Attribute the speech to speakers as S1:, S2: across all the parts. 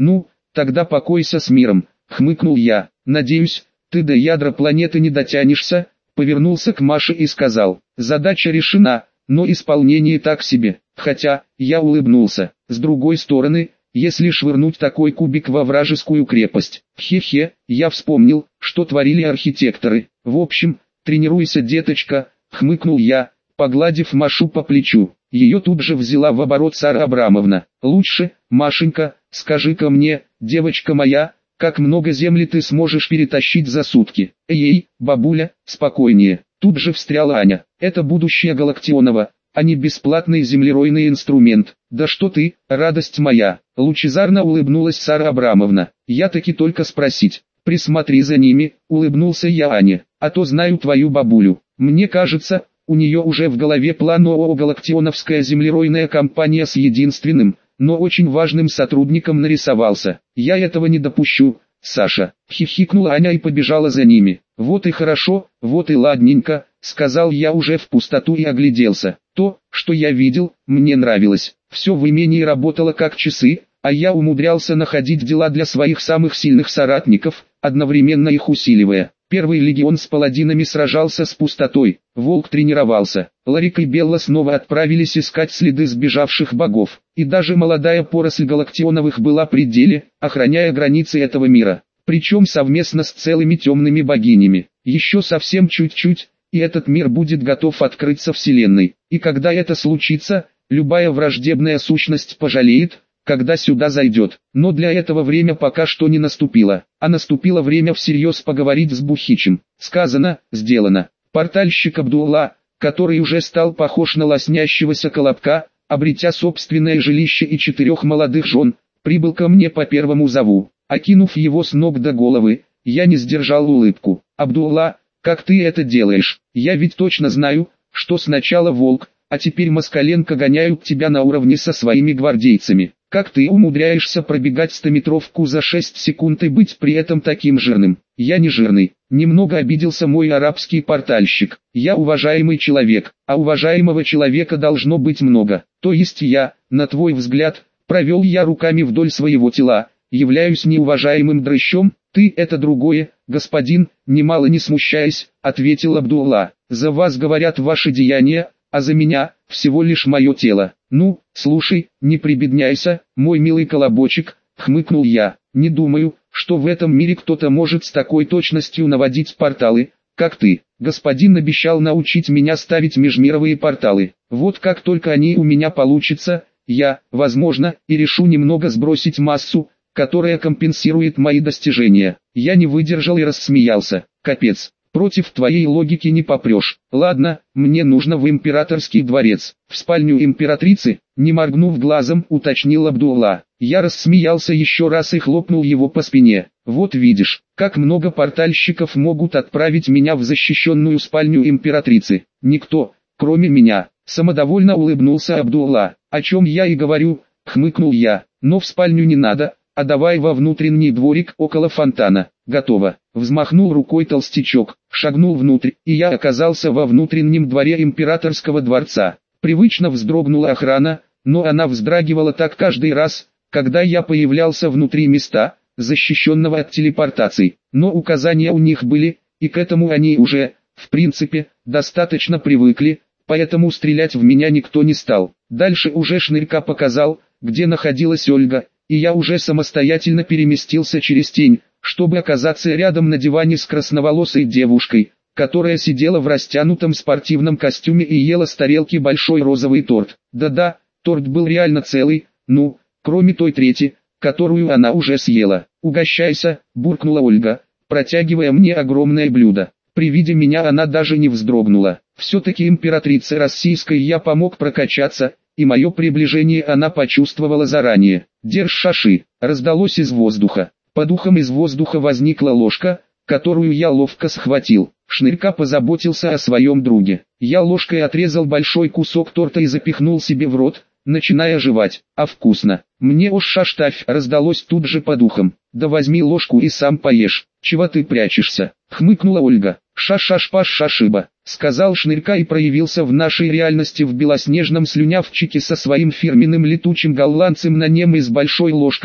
S1: Ну, тогда покойся с миром, хмыкнул я. Надеюсь, ты до ядра планеты не дотянешься, повернулся к Маше и сказал. Задача решена, но исполнение так себе. Хотя, я улыбнулся. С другой стороны, если швырнуть такой кубик во вражескую крепость. Хе-хе, я вспомнил, что творили архитекторы. В общем, тренируйся, деточка, хмыкнул я, погладив Машу по плечу. Ее тут же взяла в оборот Сара Абрамовна. Лучше, Машенька, скажи-ка мне, девочка моя, как много земли ты сможешь перетащить за сутки? Эй, бабуля, спокойнее. Тут же встряла Аня. Это будущее Галактионова, а не бесплатный землеройный инструмент. Да что ты, радость моя. Лучезарно улыбнулась Сара Абрамовна. Я таки только спросить. Присмотри за ними, улыбнулся я Ане. А то знаю твою бабулю. Мне кажется, у нее уже в голове план ООО «Галактионовская землеройная компания» с единственным, но очень важным сотрудником нарисовался. Я этого не допущу, Саша. Хихикнула Аня и побежала за ними. Вот и хорошо, вот и ладненько, сказал я уже в пустоту и огляделся. То, что я видел, мне нравилось. Все в имении работало как часы, а я умудрялся находить дела для своих самых сильных соратников, одновременно их усиливая. Первый легион с паладинами сражался с пустотой, Волк тренировался, Ларик и Белла снова отправились искать следы сбежавших богов, и даже молодая поросль Галактионовых была при деле, охраняя границы этого мира, причем совместно с целыми темными богинями. Еще совсем чуть-чуть, и этот мир будет готов открыться Вселенной, и когда это случится, любая враждебная сущность пожалеет, когда сюда зайдет. Но для этого время пока что не наступило, а наступило время всерьез поговорить с Бухичем. Сказано, сделано. Портальщик Абдулла, который уже стал похож на лоснящегося колобка, обретя собственное жилище и 4 молодых жен, прибыл ко мне по первому зову. Окинув его с ног до головы, я не сдержал улыбку. Абдулла, как ты это делаешь? Я ведь точно знаю, что сначала Волк, а теперь Москаленко гоняют тебя на уровне со своими гвардейцами. Как ты умудряешься пробегать 100-метровку за 6 секунд и быть при этом таким жирным? Я не жирный. Немного обиделся мой арабский портальщик. Я уважаемый человек, а уважаемого человека должно быть много. То есть я, на твой взгляд, провел я руками вдоль своего тела, являюсь неуважаемым дрыщом? Ты это другое, господин, немало не смущаясь, ответил Абдулла. За вас говорят ваши деяния, а за меня всего лишь мое тело. Ну, слушай, не прибедняйся, мой милый колобочек, хмыкнул я. Не думаю, что в этом мире кто-то может с такой точностью наводить порталы, как ты. Господин обещал научить меня ставить межмировые порталы. Вот как только они у меня получатся, я, возможно, и решу немного сбросить массу, которая компенсирует мои достижения. Я не выдержал и рассмеялся. Капец. Против твоей логики не попрешь. Ладно, мне нужно в императорский дворец. В спальню императрицы, не моргнув глазом, уточнил Абдулла. Я рассмеялся еще раз и хлопнул его по спине. Вот видишь, как много портальщиков могут отправить меня в защищенную спальню императрицы. Никто, кроме меня. Самодовольно улыбнулся Абдулла. О чем я и говорю, хмыкнул я. Но в спальню не надо, а давай во внутренний дворик около фонтана. Готово. Взмахнул рукой толстячок, шагнул внутрь, и я оказался во внутреннем дворе императорского дворца. Привычно вздрогнула охрана, но она вздрагивала так каждый раз, когда я появлялся внутри места, защищенного от телепортаций. Но указания у них были, и к этому они уже, в принципе, достаточно привыкли, поэтому стрелять в меня никто не стал. Дальше уже Шнырька показал, где находилась Ольга, и я уже самостоятельно переместился через тень, чтобы оказаться рядом на диване с красноволосой девушкой, которая сидела в растянутом спортивном костюме и ела с тарелки большой розовый торт. Да-да, торт был реально целый, ну, кроме той трети, которую она уже съела. «Угощайся», – буркнула Ольга, протягивая мне огромное блюдо. При виде меня она даже не вздрогнула. Все-таки императрице российской я помог прокачаться, и мое приближение она почувствовала заранее. «Держь шаши», – раздалось из воздуха. Под ухом из воздуха возникла ложка, которую я ловко схватил. Шнырька позаботился о своем друге. Я ложкой отрезал большой кусок торта и запихнул себе в рот, начиная жевать. А вкусно. Мне уж шаштавь раздалось тут же под ухом. Да возьми ложку и сам поешь. Чего ты прячешься? Хмыкнула Ольга. Ша-ша-шпаш-шашиба, сказал Шнырька и проявился в нашей реальности в белоснежном слюнявчике со своим фирменным летучим голландцем на нем и с большой ложкой,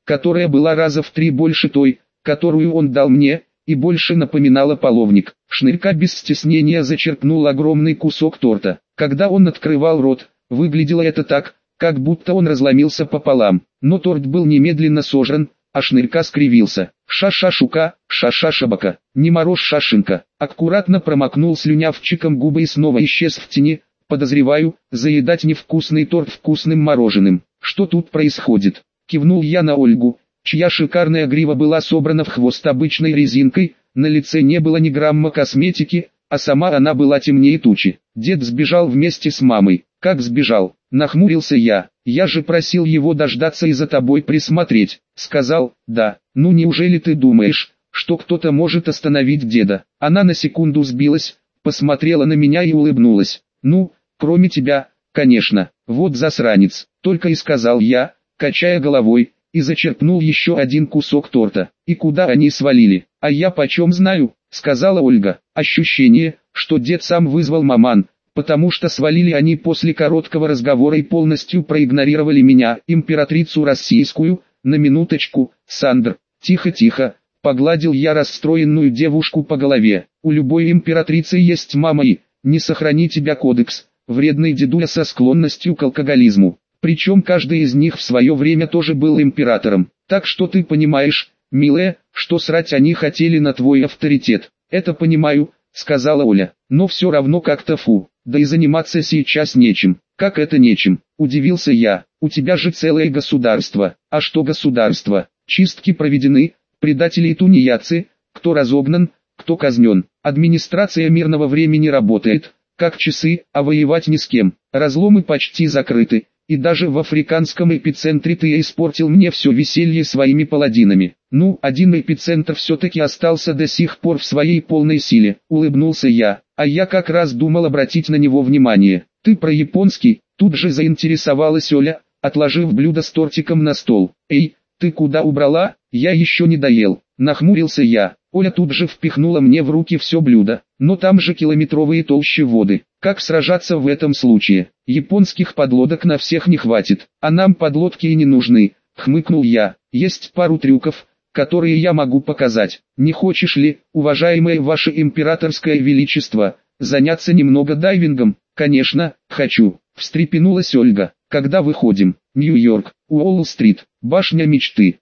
S1: которая была раза в 3 больше той, которую он дал мне, и больше напоминала половник. Шнырька без стеснения зачерпнул огромный кусок торта. Когда он открывал рот, выглядело это так, как будто он разломился пополам. Но торт был немедленно сожран, а Шнырька скривился. «Ша-ша-шука, ша-ша-шабака, не морожь шашинка». Аккуратно промокнул слюнявчиком губы и снова исчез в тени. «Подозреваю, заедать невкусный торт вкусным мороженым. Что тут происходит?» Кивнул я на Ольгу, чья шикарная грива была собрана в хвост обычной резинкой, на лице не было ни грамма косметики, а сама она была темнее тучи. Дед сбежал вместе с мамой. «Как сбежал?» Нахмурился я. «Я же просил его дождаться и за тобой присмотреть». Сказал: «Да». «Ну неужели ты думаешь, что кто-то может остановить деда?» Она на секунду сбилась, посмотрела на меня и улыбнулась. «Ну, кроме тебя, конечно. Вот засранец», только и сказал я, качая головой, и зачерпнул еще один кусок торта. «И куда они свалили?» «А я почем знаю», сказала Ольга. Ощущение, что дед сам вызвал маман, потому что свалили они после короткого разговора и полностью проигнорировали меня, императрицу российскую. На минуточку, Сандр. Тихо-тихо, погладил я расстроенную девушку по голове. У любой императрицы есть мама и, не сохрани тебя кодекс, вредный дедуля со склонностью к алкоголизму. Причем каждый из них в свое время тоже был императором. Так что ты понимаешь, милая, что срать они хотели на твой авторитет. Это понимаю, сказала Оля, но все равно как-то фу. Да и заниматься сейчас нечем. Как это нечем? Удивился я. У тебя же целое государство. А что государство? Чистки проведены, предатели и тунеядцы, кто разогнан, кто казнен. Администрация мирного времени работает, как часы, а воевать ни с кем. Разломы почти закрыты, и даже в африканском эпицентре ты испортил мне все веселье своими паладинами. Ну, один эпицентр все-таки остался до сих пор в своей полной силе, улыбнулся я, а я как раз думал обратить на него внимание. Ты про японский? Тут же заинтересовалась Оля, отложив блюдо с тортиком на стол. Эй, ты куда убрала? Я еще не доел. Нахмурился я. Оля тут же впихнула мне в руки все блюдо. Но там же километровые толщи воды. Как сражаться в этом случае? Японских подлодок на всех не хватит. А нам подлодки и не нужны. Хмыкнул я. Есть пару трюков, которые я могу показать. Не хочешь ли, уважаемое ваше императорское величество, заняться немного дайвингом? Конечно, хочу. Встрепенулась Ольга. Когда выходим? Нью-Йорк, Уолл-стрит, башня мечты,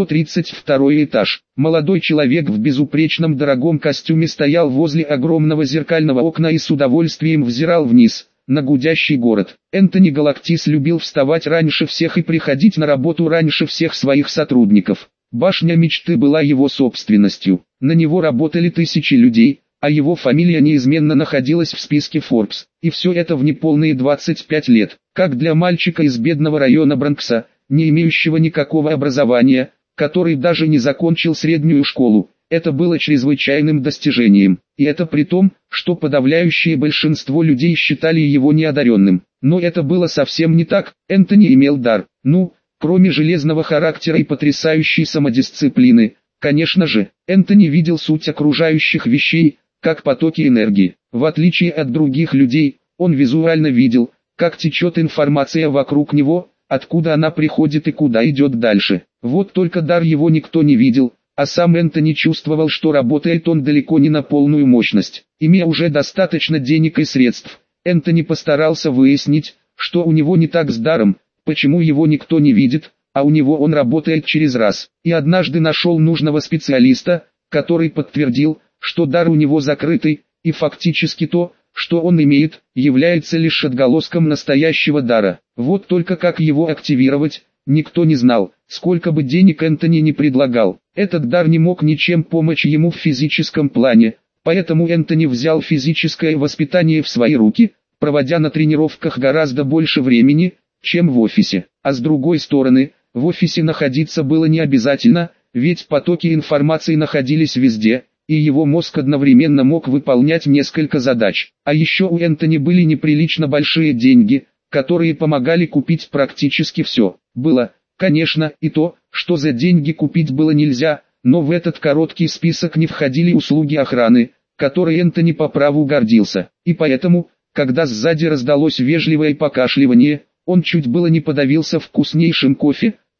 S1: 132 этаж. Молодой человек в безупречном дорогом костюме стоял возле огромного зеркального окна и с удовольствием взирал вниз, на гудящий город. Энтони Галактис любил вставать раньше всех и приходить на работу раньше всех своих сотрудников. Башня мечты была его собственностью. На него работали тысячи людей, а его фамилия неизменно находилась в списке Forbes. И все это в неполные 25 лет. Как для мальчика из бедного района Бронкса, не имеющего никакого образования, который даже не закончил среднюю школу, это было чрезвычайным достижением. И это при том, что подавляющее большинство людей считали его неодаренным. Но это было совсем не так. Энтони имел дар. Кроме железного характера и потрясающей самодисциплины, конечно же, Энтони видел суть окружающих вещей, как потоки энергии. В отличие от других людей, он визуально видел, как течет информация вокруг него, откуда она приходит и куда идет дальше. Вот только дар его никто не видел, а сам Энтони чувствовал, что работает он далеко не на полную мощность. Имея уже достаточно денег и средств, Энтони постарался выяснить, что у него не так с даром, почему его никто не видит, а у него он работает через раз. И однажды нашел нужного специалиста, который подтвердил, что дар у него закрытый, и фактически то, что он имеет, является лишь отголоском настоящего дара. Вот только как его активировать, никто не знал, сколько бы денег Энтони не предлагал. Этот дар не мог ничем помочь ему в физическом плане, поэтому Энтони взял физическое воспитание в свои руки, проводя на тренировках гораздо больше времени, чем в офисе. А с другой стороны, в офисе находиться было не обязательно, ведь потоки информации находились везде, и его мозг одновременно мог выполнять несколько задач. А еще у Энтони были неприлично большие деньги, которые помогали купить практически все. Было, конечно, и то, что за деньги купить было нельзя, но в этот короткий список не входили услуги охраны, которой Энтони по праву гордился. И поэтому, когда сзади раздалось вежливое покашливание, он чуть было не подавился вкуснейшим кофе,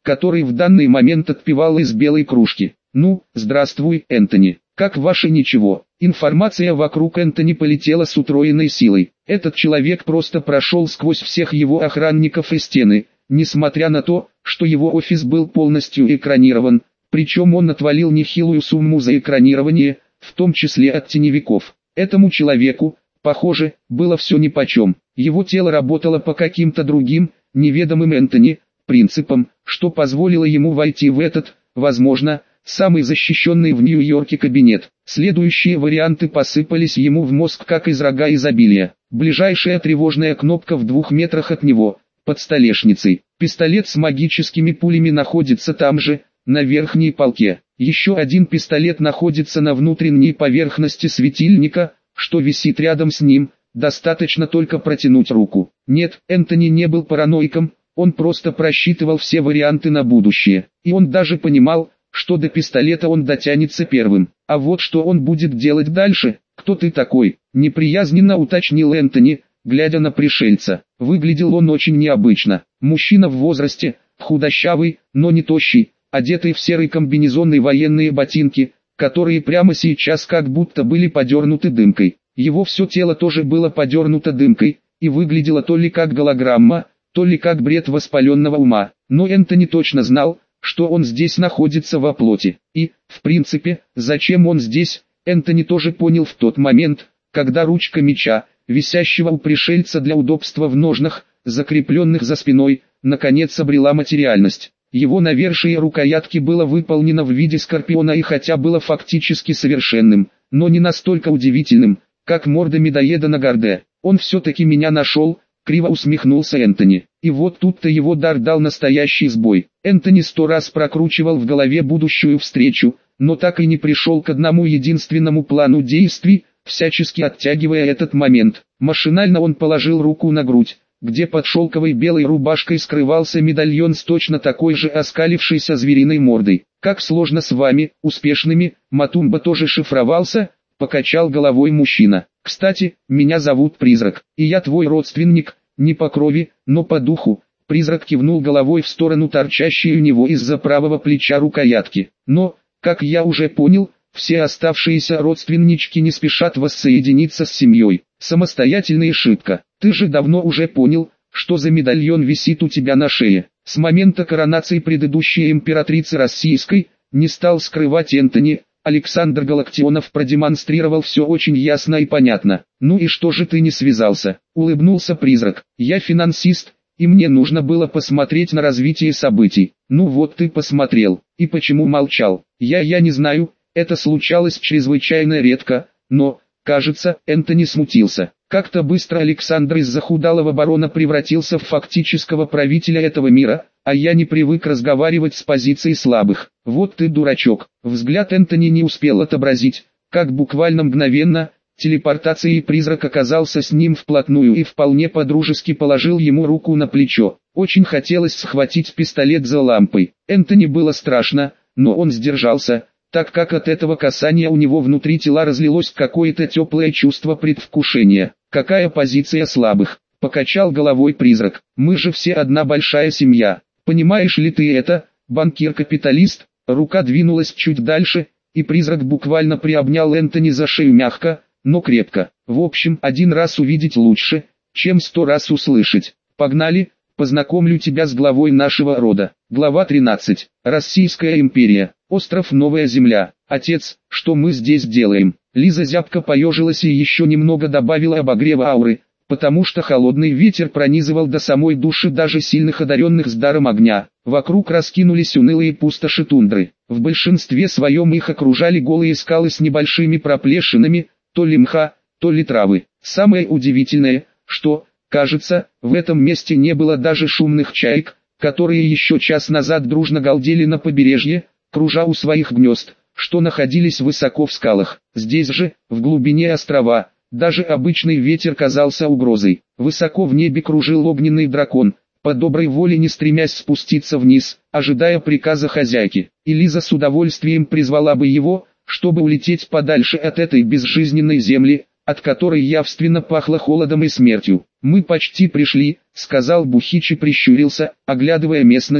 S1: который в данный момент отпивал из белой кружки. «Ну, здравствуй, Энтони. Как ваше ничего?» Информация вокруг Энтони полетела с утроенной силой. Этот человек просто прошел сквозь всех его охранников и стены, несмотря на то, что его офис был полностью экранирован, причем он отвалил нехилую сумму за экранирование, в том числе от теневиков. Этому человеку, похоже, было все нипочем. Его тело работало по каким-то другим, неведомым Энтони, принципам, что позволило ему войти в этот, возможно, самый защищенный в Нью-Йорке кабинет. Следующие варианты посыпались ему в мозг как из рога изобилия. Ближайшая тревожная кнопка в 2 метрах от него, под столешницей. Пистолет с магическими пулями находится там же, на верхней полке. Еще один пистолет находится на внутренней поверхности светильника, что висит рядом с ним, достаточно только протянуть руку. Нет, Энтони не был параноиком, он просто просчитывал все варианты на будущее. И он даже понимал, что до пистолета он дотянется первым. А вот что он будет делать дальше? «Кто ты такой?» – неприязненно уточнил Энтони, глядя на пришельца. Выглядел он очень необычно. Мужчина в возрасте, худощавый, но не тощий, одетый в серый комбинезон и военные ботинки, которые прямо сейчас как будто были подернуты дымкой. Его все тело тоже было подернуто дымкой, и выглядело то ли как голограмма, то ли как бред воспаленного ума. Но Энтони точно знал, что он здесь находится во плоти. И, в принципе, зачем он здесь, Энтони тоже понял в тот момент, когда ручка меча, висящего у пришельца для удобства в ножнах, закрепленных за спиной, наконец обрела материальность. Его навершие рукоятки было выполнено в виде скорпиона и хотя было фактически совершенным, но не настолько удивительным, как морда медоеда на Горде. «Он все-таки меня нашел», — криво усмехнулся Энтони. И вот тут-то его дар дал настоящий сбой. Энтони 100 раз прокручивал в голове будущую встречу, но так и не пришел к одному единственному плану действий, всячески оттягивая этот момент. Машинально он положил руку на грудь, где под шелковой белой рубашкой скрывался медальон с точно такой же оскалившейся звериной мордой. «Как сложно с вами, успешными, Матумба тоже шифровался», — покачал головой мужчина. «Кстати, меня зовут Призрак, и я твой родственник, не по крови, но по духу». Призрак кивнул головой в сторону торчащей у него из-за правого плеча рукоятки. «Но, как я уже понял, все оставшиеся родственнички не спешат воссоединиться с семьей. Самостоятельная ошибка. Ты же давно уже понял, что за медальон висит у тебя на шее». С момента коронации предыдущей императрицы Российской, не стал скрывать Энтони, Александр Галактионов продемонстрировал все очень ясно и понятно. «Ну и что же ты не связался?» — улыбнулся Призрак. «Я финансист, и мне нужно было посмотреть на развитие событий». «Ну вот ты посмотрел. И почему молчал?» Я не знаю, это случалось чрезвычайно редко, но, кажется, Энтони смутился. Как-то быстро Александр из захудалого барона превратился в фактического правителя этого мира, а я не привык разговаривать с позиции слабых. «Вот ты дурачок». Взгляд Энтони не успел отобразить, как буквально мгновенно, телепортацией Призрак оказался с ним вплотную и вполне по-дружески положил ему руку на плечо. Очень хотелось схватить пистолет за лампой. Энтони было страшно, но он сдержался, так как от этого касания у него внутри тела разлилось какое-то теплое чувство предвкушения. «Какая позиция слабых?» — покачал головой Призрак. «Мы же все одна большая семья. Понимаешь ли ты это, банкир-капиталист?» Рука двинулась чуть дальше, и Призрак буквально приобнял Энтони за шею мягко, но крепко. «В общем, один раз увидеть лучше, чем 100 раз услышать. Погнали, познакомлю тебя с главой нашего рода». Глава 13. Российская империя. Остров Новая Земля. «Отец, что мы здесь делаем?» Лиза зябко поежилась и еще немного добавила обогрева ауры, потому что холодный ветер пронизывал до самой души даже сильных одаренных с даром огня. Вокруг раскинулись унылые пустоши тундры. В большинстве своем их окружали голые скалы с небольшими проплешинами, то ли мха, то ли травы. Самое удивительное, что, кажется, в этом месте не было даже шумных чаек, которые еще час назад дружно галдели на побережье, кружа у своих гнезд, что находились высоко в скалах. Здесь же, в глубине острова, даже обычный ветер казался угрозой. Высоко в небе кружил огненный дракон, по доброй воле не стремясь спуститься вниз, ожидая приказа хозяйки. И Лиза с удовольствием призвала бы его, чтобы улететь подальше от этой безжизненной земли, от которой явственно пахло холодом и смертью. «Мы почти пришли», — сказал Бухич и прищурился, оглядывая местность,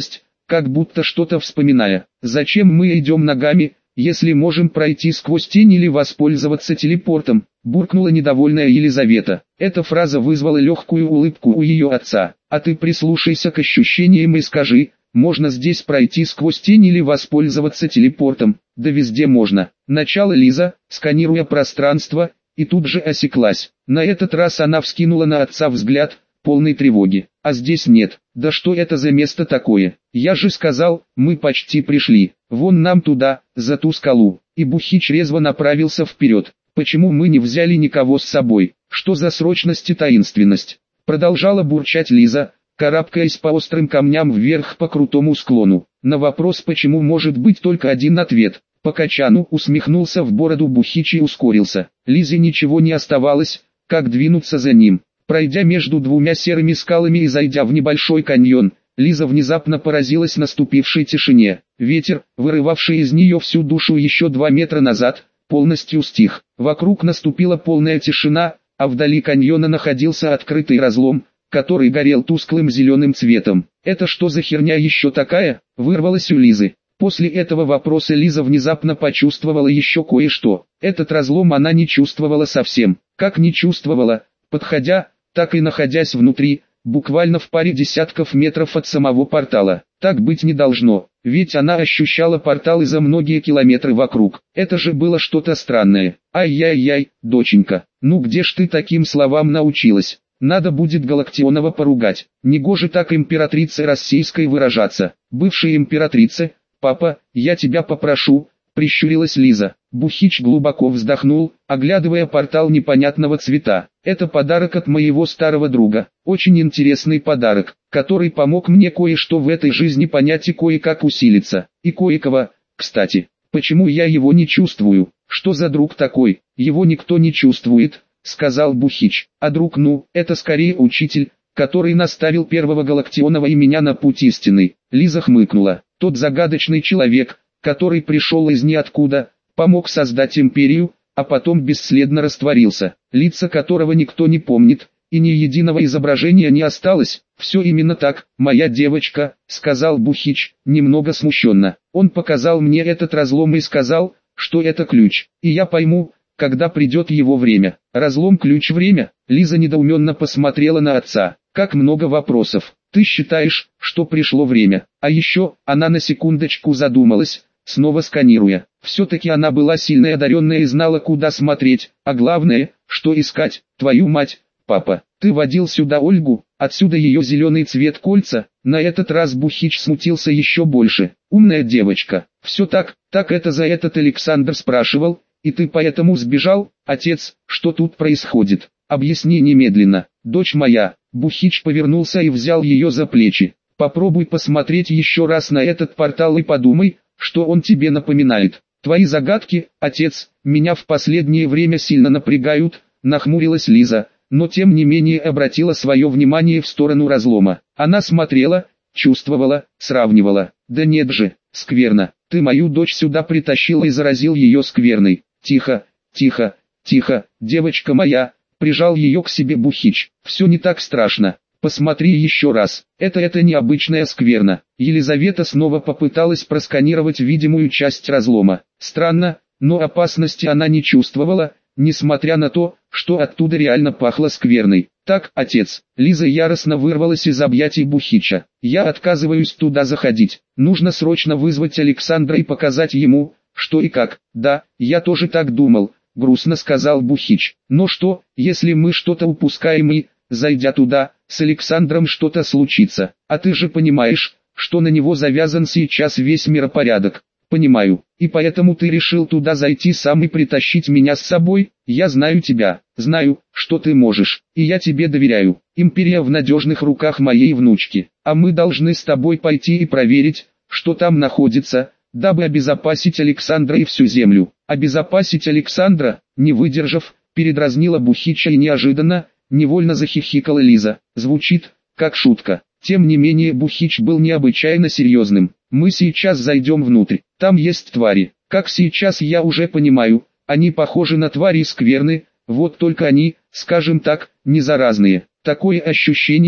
S1: как будто что-то вспоминая. «Зачем мы идем ногами, если можем пройти сквозь тень или воспользоваться телепортом?» – буркнула недовольная Елизавета. Эта фраза вызвала легкую улыбку у ее отца. «А ты прислушайся к ощущениям и скажи, можно здесь пройти сквозь тень или воспользоваться телепортом?» «Да везде можно». Начала Лиза, сканируя пространство, и тут же осеклась. На этот раз она вскинула на отца взгляд, полной тревоги. «А здесь нет. Да что это за место такое? Я же сказал, мы почти пришли. Вон нам туда, за ту скалу». И Бухич резво направился вперед. «Почему мы не взяли никого с собой? Что за срочность и таинственность?» Продолжала бурчать Лиза, карабкаясь по острым камням вверх по крутому склону. На вопрос «почему» может быть только один ответ. По качану усмехнулся в бороду Бухич и ускорился. Лизе ничего не оставалось, как двинуться за ним. Пройдя между двумя серыми скалами и зайдя в небольшой каньон, Лиза внезапно поразилась наступившей тишине. Ветер, вырывавший из нее всю душу еще 2 метра назад, полностью стих. Вокруг наступила полная тишина, а вдали каньона находился открытый разлом, который горел тусклым зеленым цветом. «Это что за херня еще такая?» – вырвалась у Лизы. После этого вопроса Лиза внезапно почувствовала еще кое-что. Этот разлом она не чувствовала совсем. Как не чувствовала, подходя, так и находясь внутри, буквально в паре десятков метров от самого портала. Так быть не должно, ведь она ощущала порталы за многие километры вокруг. Это же было что-то странное. «Ай-яй-яй, доченька, ну где ж ты таким словам научилась? Надо будет Галактионова поругать. Негоже так императрице российской выражаться». «Бывшая императрица, папа, я тебя попрошу», — прищурилась Лиза. Бухич глубоко вздохнул, оглядывая портал непонятного цвета. «Это подарок от моего старого друга. Очень интересный подарок, который помог мне кое-что в этой жизни понять и кое-как усилиться. И кое-кого, кстати. Почему я его не чувствую? Что за друг такой? Его никто не чувствует», — сказал Бухич. «А друг, ну, это скорее учитель, который наставил первого Галактионова и меня на путь истинный». Лиза хмыкнула. «Тот загадочный человек, который пришел из ниоткуда, помог создать империю, а потом бесследно растворился, лица которого никто не помнит, и ни единого изображения не осталось». «Все именно так, моя девочка», — сказал Бухич, немного смущенно. «Он показал мне этот разлом и сказал, что это ключ, и я пойму, когда придет его время». «Разлом, ключ, время?» Лиза недоуменно посмотрела на отца. «Как много вопросов. Ты считаешь, что пришло время?» А еще, она на секундочку задумалась, снова сканируя. Все-таки она была сильной одаренная и знала, куда смотреть, а главное, что искать. «Твою мать, папа, ты водил сюда Ольгу, отсюда ее зеленый цвет кольца?» На этот раз Бухич смутился еще больше. «Умная девочка. Все так это за этот Александр спрашивал, и ты поэтому сбежал? Отец, что тут происходит? Объясни немедленно». «Дочь моя». Бухич повернулся и взял ее за плечи. «Попробуй посмотреть еще раз на этот портал и подумай, что он тебе напоминает. Твои загадки, отец, меня в последнее время сильно напрягают», — нахмурилась Лиза, но тем не менее обратила свое внимание в сторону разлома. Она смотрела, чувствовала, сравнивала. «Да нет же, скверно. Ты мою дочь сюда притащил и заразил ее скверной». «Тихо, тихо, тихо, девочка моя», — прижал ее к себе Бухич. «Все не так страшно. Посмотри еще раз. Это необычная скверна». Елизавета снова попыталась просканировать видимую часть разлома. Странно, но опасности она не чувствовала, несмотря на то, что оттуда реально пахло скверной. «Так, отец». Лиза яростно вырвалась из объятий Бухича. «Я отказываюсь туда заходить. Нужно срочно вызвать Александра и показать ему, что и как». «Да, я тоже так думал», — грустно сказал Бухич. «Но что, если мы что-то упускаем и, зайдя туда, с Александром что-то случится? А ты же понимаешь, что на него завязан сейчас весь миропорядок». «Понимаю, и поэтому ты решил туда зайти сам и притащить меня с собой? Я знаю тебя, знаю, что ты можешь, и я тебе доверяю. Империя в надежных руках моей внучки, а мы должны с тобой пойти и проверить, что там находится, дабы обезопасить Александра и всю землю». «Обезопасить Александра?» Не выдержав, передразнила Бухича и неожиданно, невольно захихикала Лиза. Звучит, как шутка. Тем не менее Бухич был необычайно серьезным. «Мы сейчас зайдем внутрь, там есть твари. Как сейчас я уже понимаю, они похожи на твари скверны, вот только они, скажем так, не заразные. Такое ощущение,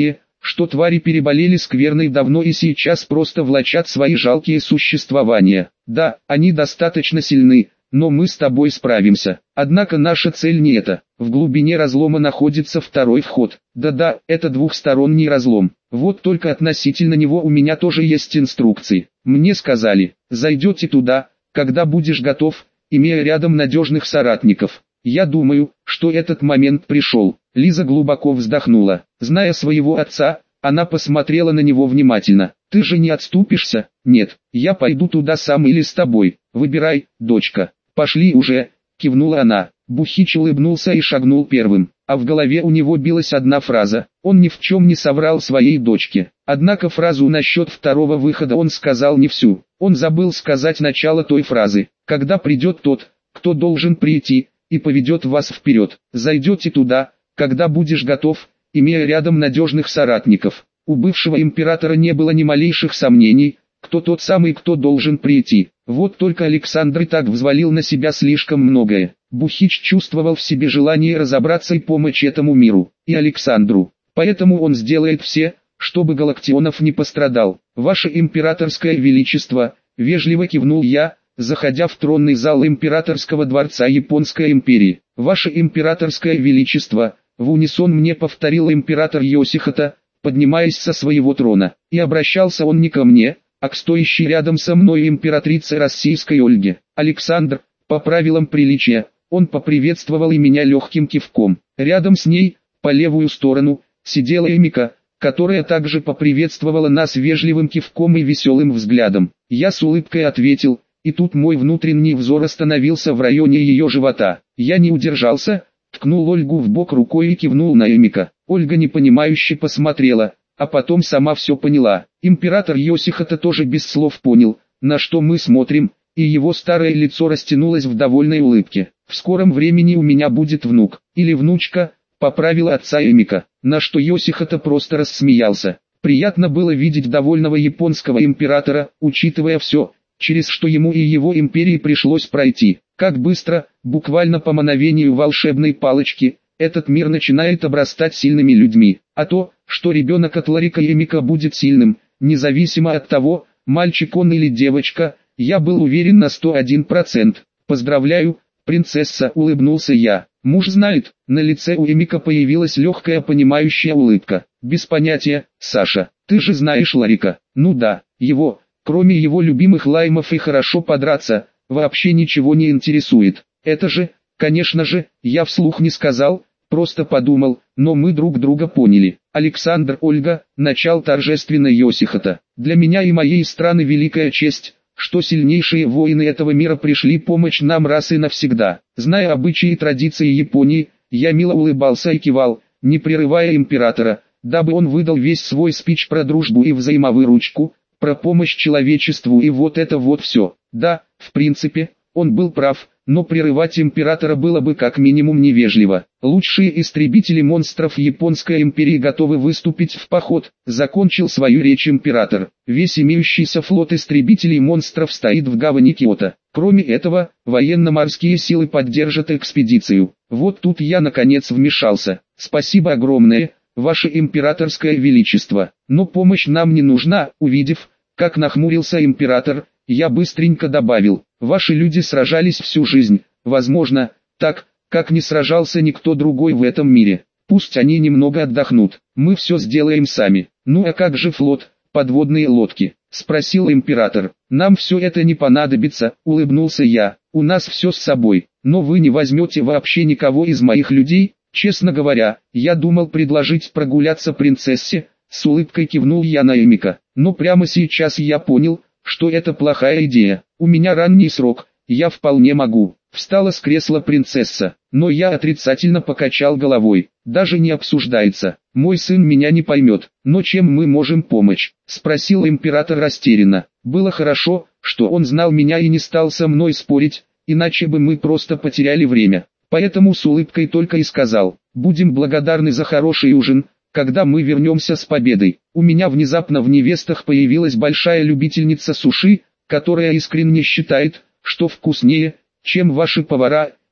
S1: что твари переболели скверной давно и сейчас просто влачат свои жалкие существования. Да, они достаточно сильны, но мы с тобой справимся. Однако наша цель не это. В глубине разлома находится второй вход. Да-да, это двухсторонний разлом. Вот только относительно него у меня тоже есть инструкции. Мне сказали, зайдете туда, когда будешь готов, имея рядом надежных соратников. Я думаю, что этот момент пришел. Лиза глубоко вздохнула. Зная своего отца, она посмотрела на него внимательно. Ты же не отступишься? Нет, я пойду туда сам или с тобой. Выбирай, дочка. Пошли уже, кивнула она. Бухич улыбнулся и шагнул первым. А в голове у него билась одна фраза. Он ни в чем не соврал своей дочке. Однако фразу насчет второго выхода он сказал не всю. Он забыл сказать начало той фразы. Когда придет тот, кто должен прийти, и поведет вас вперед. Зайдете туда, когда будешь готов, имея рядом надежных соратников. У бывшего императора не было ни малейших сомнений, кто тот самый, кто должен прийти. Вот только Александр и так взвалил на себя слишком многое. Бухич чувствовал в себе желание разобраться и помочь этому миру, и Александру. Поэтому он сделает все, чтобы Галактионов не пострадал. Ваше императорское величество, вежливо кивнул я, заходя в тронный зал императорского дворца Японской империи. Ваше императорское величество, в унисон мне повторил император Йосихата, поднимаясь со своего трона. И обращался он не ко мне, а к стоящей рядом со мной императрице Российской Ольге. Александр, по правилам приличия, он поприветствовал и меня легким кивком. Рядом с ней, по левую сторону, сидела Эмика, которая также поприветствовала нас вежливым кивком и веселым взглядом. Я с улыбкой ответил, и тут мой внутренний взор остановился в районе ее живота. Я не удержался, ткнул Ольгу в бок рукой и кивнул на Эмика. Ольга непонимающе посмотрела, а потом сама все поняла. Император Йосихата тоже без слов понял, на что мы смотрим, и его старое лицо растянулось в довольной улыбке. В скором времени у меня будет внук, или внучка, поправила отца Эмика, на что Йосихата просто рассмеялся. Приятно было видеть довольного японского императора, учитывая все, через что ему и его империи пришлось пройти. Как быстро, буквально по мановению волшебной палочки, этот мир начинает обрастать сильными людьми. А то, что ребенок от Ларика Эмика будет сильным, независимо от того, мальчик он или девочка, я был уверен на 101%. Поздравляю, принцесса, улыбнулся я. Муж знает, на лице у Эмика появилась легкая понимающая улыбка. Без понятия, Саша, ты же знаешь Ларика. Ну да, его, кроме его любимых лаймов и хорошо подраться, вообще ничего не интересует. Это же, конечно же, я вслух не сказал, просто подумал, но мы друг друга поняли. Александр, Ольга, начал торжественно Йосихата. Для меня и моей страны великая честь, что сильнейшие воины этого мира пришли помочь нам раз и навсегда. Зная обычаи и традиции Японии, я мило улыбался и кивал, не прерывая императора, дабы он выдал весь свой спич про дружбу и взаимовыручку, про помощь человечеству и вот это вот все. Да, в принципе, он был прав, но прерывать императора было бы как минимум невежливо. Лучшие истребители монстров Японской империи готовы выступить в поход, закончил свою речь император. Весь имеющийся флот истребителей монстров стоит в гавани Киото. Кроме этого, военно-морские силы поддержат экспедицию. Вот тут я наконец вмешался. Спасибо огромное, ваше императорское величество. Но помощь нам не нужна. Увидев, как нахмурился император, я быстренько добавил, ваши люди сражались всю жизнь, возможно, так, как не сражался никто другой в этом мире. Пусть они немного отдохнут, мы все сделаем сами. Ну а как же флот, подводные лодки? Спросил император. Нам все это не понадобится, улыбнулся я, у нас все с собой. Но вы не возьмете вообще никого из моих людей? Честно говоря, я думал предложить прогуляться принцессе, с улыбкой кивнул я на Эмика. Но прямо сейчас я понял, что это плохая идея. У меня ранний срок, я вполне могу. Встала с кресла принцесса, но я отрицательно покачал головой. Даже не обсуждается. Мой сын меня не поймет. Но чем мы можем помочь? Спросил император растерянно. Было хорошо, что он знал меня и не стал со мной спорить, иначе бы мы просто потеряли время. Поэтому с улыбкой только и сказал, будем благодарны за хороший ужин, когда мы вернемся с победой. У меня внезапно в невестах появилась большая любительница суши, которая искренне считает, что вкуснее, чем ваши повара,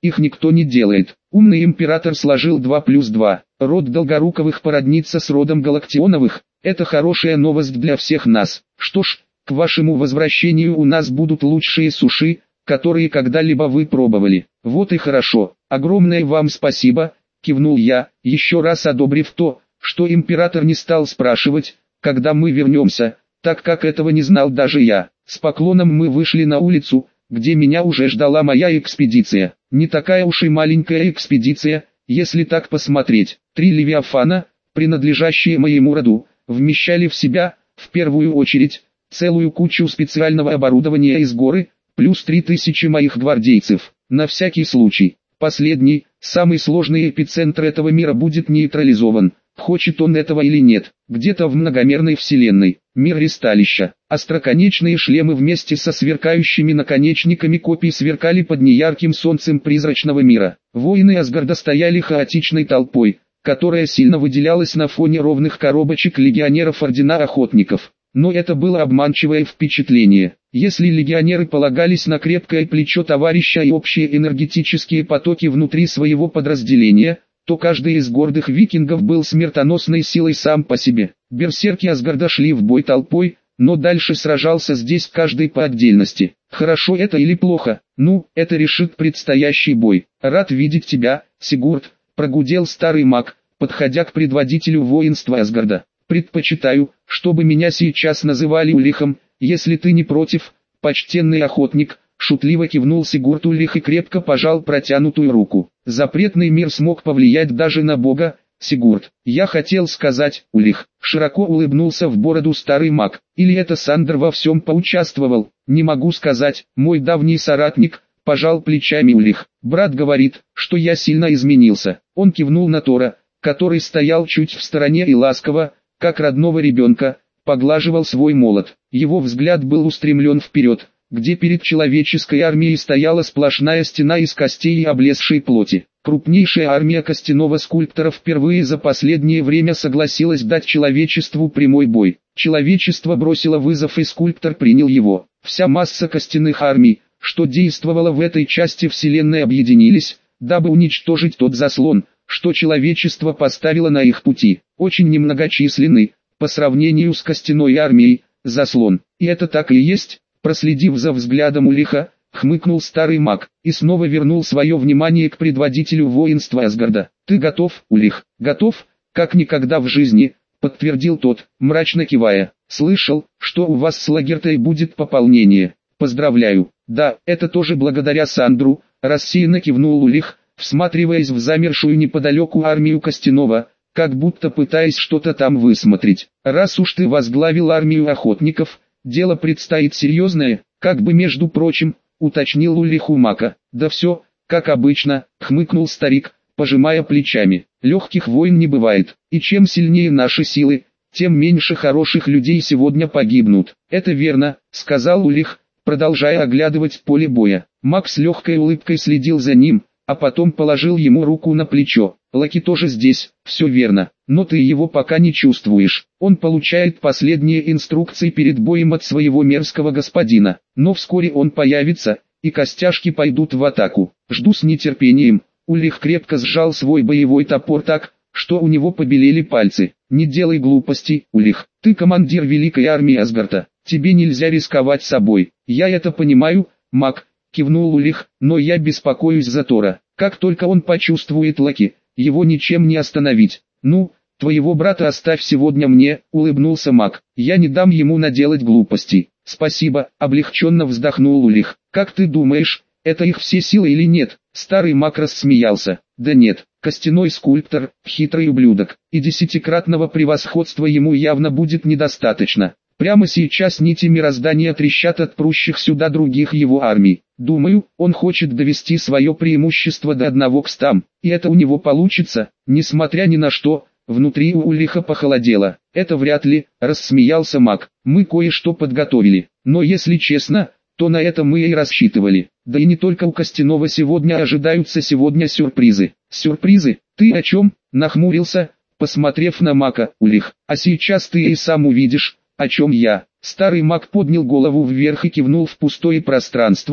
S1: их никто не делает. Умный император сложил 2 плюс 2. Род Долгоруковых породнится с родом Галактионовых. Это хорошая новость для всех нас. Что ж, к вашему возвращению у нас будут лучшие суши, которые когда-либо вы пробовали. Вот и хорошо. Огромное вам спасибо, кивнул я, еще раз одобрив то, что император не стал спрашивать, когда мы вернемся, так как этого не знал даже я. С поклоном мы вышли на улицу, где меня уже ждала моя экспедиция. Не такая уж и маленькая экспедиция, если так посмотреть. 3 левиафана, принадлежащие моему роду, вмещали в себя, в первую очередь, целую кучу специального оборудования из горы, плюс 3000 моих гвардейцев. На всякий случай, последний, самый сложный эпицентр этого мира будет нейтрализован, хочет он этого или нет, где-то в многомерной вселенной, мир ристалища. Остроконечные шлемы вместе со сверкающими наконечниками копий сверкали под неярким солнцем призрачного мира. Воины Асгарда стояли хаотичной толпой, которая сильно выделялась на фоне ровных коробочек легионеров Ордена Охотников. Но это было обманчивое впечатление. Если легионеры полагались на крепкое плечо товарища и общие энергетические потоки внутри своего подразделения, то каждый из гордых викингов был смертоносной силой сам по себе. Берсерки Асгарда шли в бой толпой, но дальше сражался здесь каждый по отдельности. Хорошо это или плохо? Ну, это решит предстоящий бой. Рад видеть тебя, Сигурд, прогудел старый маг, подходя к предводителю воинства Асгарда. Предпочитаю, чтобы меня сейчас называли Улихом, если ты не против, почтенный охотник, шутливо кивнул Сигурд Улих и крепко пожал протянутую руку. Запретный мир смог повлиять даже на бога, Сигурд. Я хотел сказать, Улих, широко улыбнулся в бороду старый маг. Или это Сандер во всем поучаствовал, не могу сказать, мой давний соратник, пожал плечами Улих. Брат говорит, что я сильно изменился. Он кивнул на Тора, который стоял чуть в стороне и ласково, как родного ребенка, поглаживал свой молот. Его взгляд был устремлен вперед, где перед человеческой армией стояла сплошная стена из костей и облезшей плоти. Крупнейшая армия костяного скульптора впервые за последнее время согласилась дать человечеству прямой бой. Человечество бросило вызов и скульптор принял его. Вся масса костяных армий, что действовало в этой части вселенной, объединились, дабы уничтожить тот заслон, что человечество поставило на их пути. Очень немногочисленный, по сравнению с костяной армией, заслон. И это так и есть, проследив за взглядом Улиха, хмыкнул старый маг, и снова вернул свое внимание к предводителю воинства Асгарда. «Ты готов, Улих?» «Готов, как никогда в жизни», подтвердил тот, мрачно кивая. «Слышал, что у вас с Лагертой будет пополнение. Поздравляю». «Да, это тоже благодаря Сандру», рассеянно кивнул Улих, всматриваясь в замершую неподалеку армию Костяного, как будто пытаясь что-то там высмотреть. «Раз уж ты возглавил армию охотников, дело предстоит серьезное, как бы между прочим», уточнил Улих у Мака. «Да все, как обычно», хмыкнул старик, пожимая плечами. «Легких войн не бывает, и чем сильнее наши силы, тем меньше хороших людей сегодня погибнут». «Это верно», сказал Улих, продолжая оглядывать поле боя. Мак с легкой улыбкой следил за ним, а потом положил ему руку на плечо. «Лаки тоже здесь, все верно, но ты его пока не чувствуешь. Он получает последние инструкции перед боем от своего мерзкого господина, но вскоре он появится, и костяшки пойдут в атаку. Жду с нетерпением». Улих крепко сжал свой боевой топор так, что у него побелели пальцы. «Не делай глупостей, Улих, ты командир великой армии Асгарда, тебе нельзя рисковать собой». «Я это понимаю, маг», кивнул Улих, «но я беспокоюсь за Тора. Как только он почувствует Лаки, его ничем не остановить». «Ну, твоего брата оставь сегодня мне», улыбнулся маг, «я не дам ему наделать глупостей». «Спасибо», облегченно вздохнул Улих. «Как ты думаешь, это их все силы или нет?» Старый маг рассмеялся. «Да нет, костяной скульптор, хитрый ублюдок, и 10-кратного превосходства ему явно будет недостаточно. Прямо сейчас нити мироздания трещат от прущих сюда других его армий. Думаю, он хочет довести свое преимущество до 1 к 100, и это у него получится, несмотря ни на что». Внутри у Улиха похолодело. «Это вряд ли», рассмеялся маг. «Мы кое-что подготовили, но если честно, то на это мы и рассчитывали. Да и не только у Костяного сегодня ожидаются сюрпризы». «Сюрпризы? Ты о чем?» нахмурился, посмотрев на мака Улих. «А сейчас ты и сам увидишь, о чем я». Старый маг поднял голову вверх и кивнул в пустое пространство,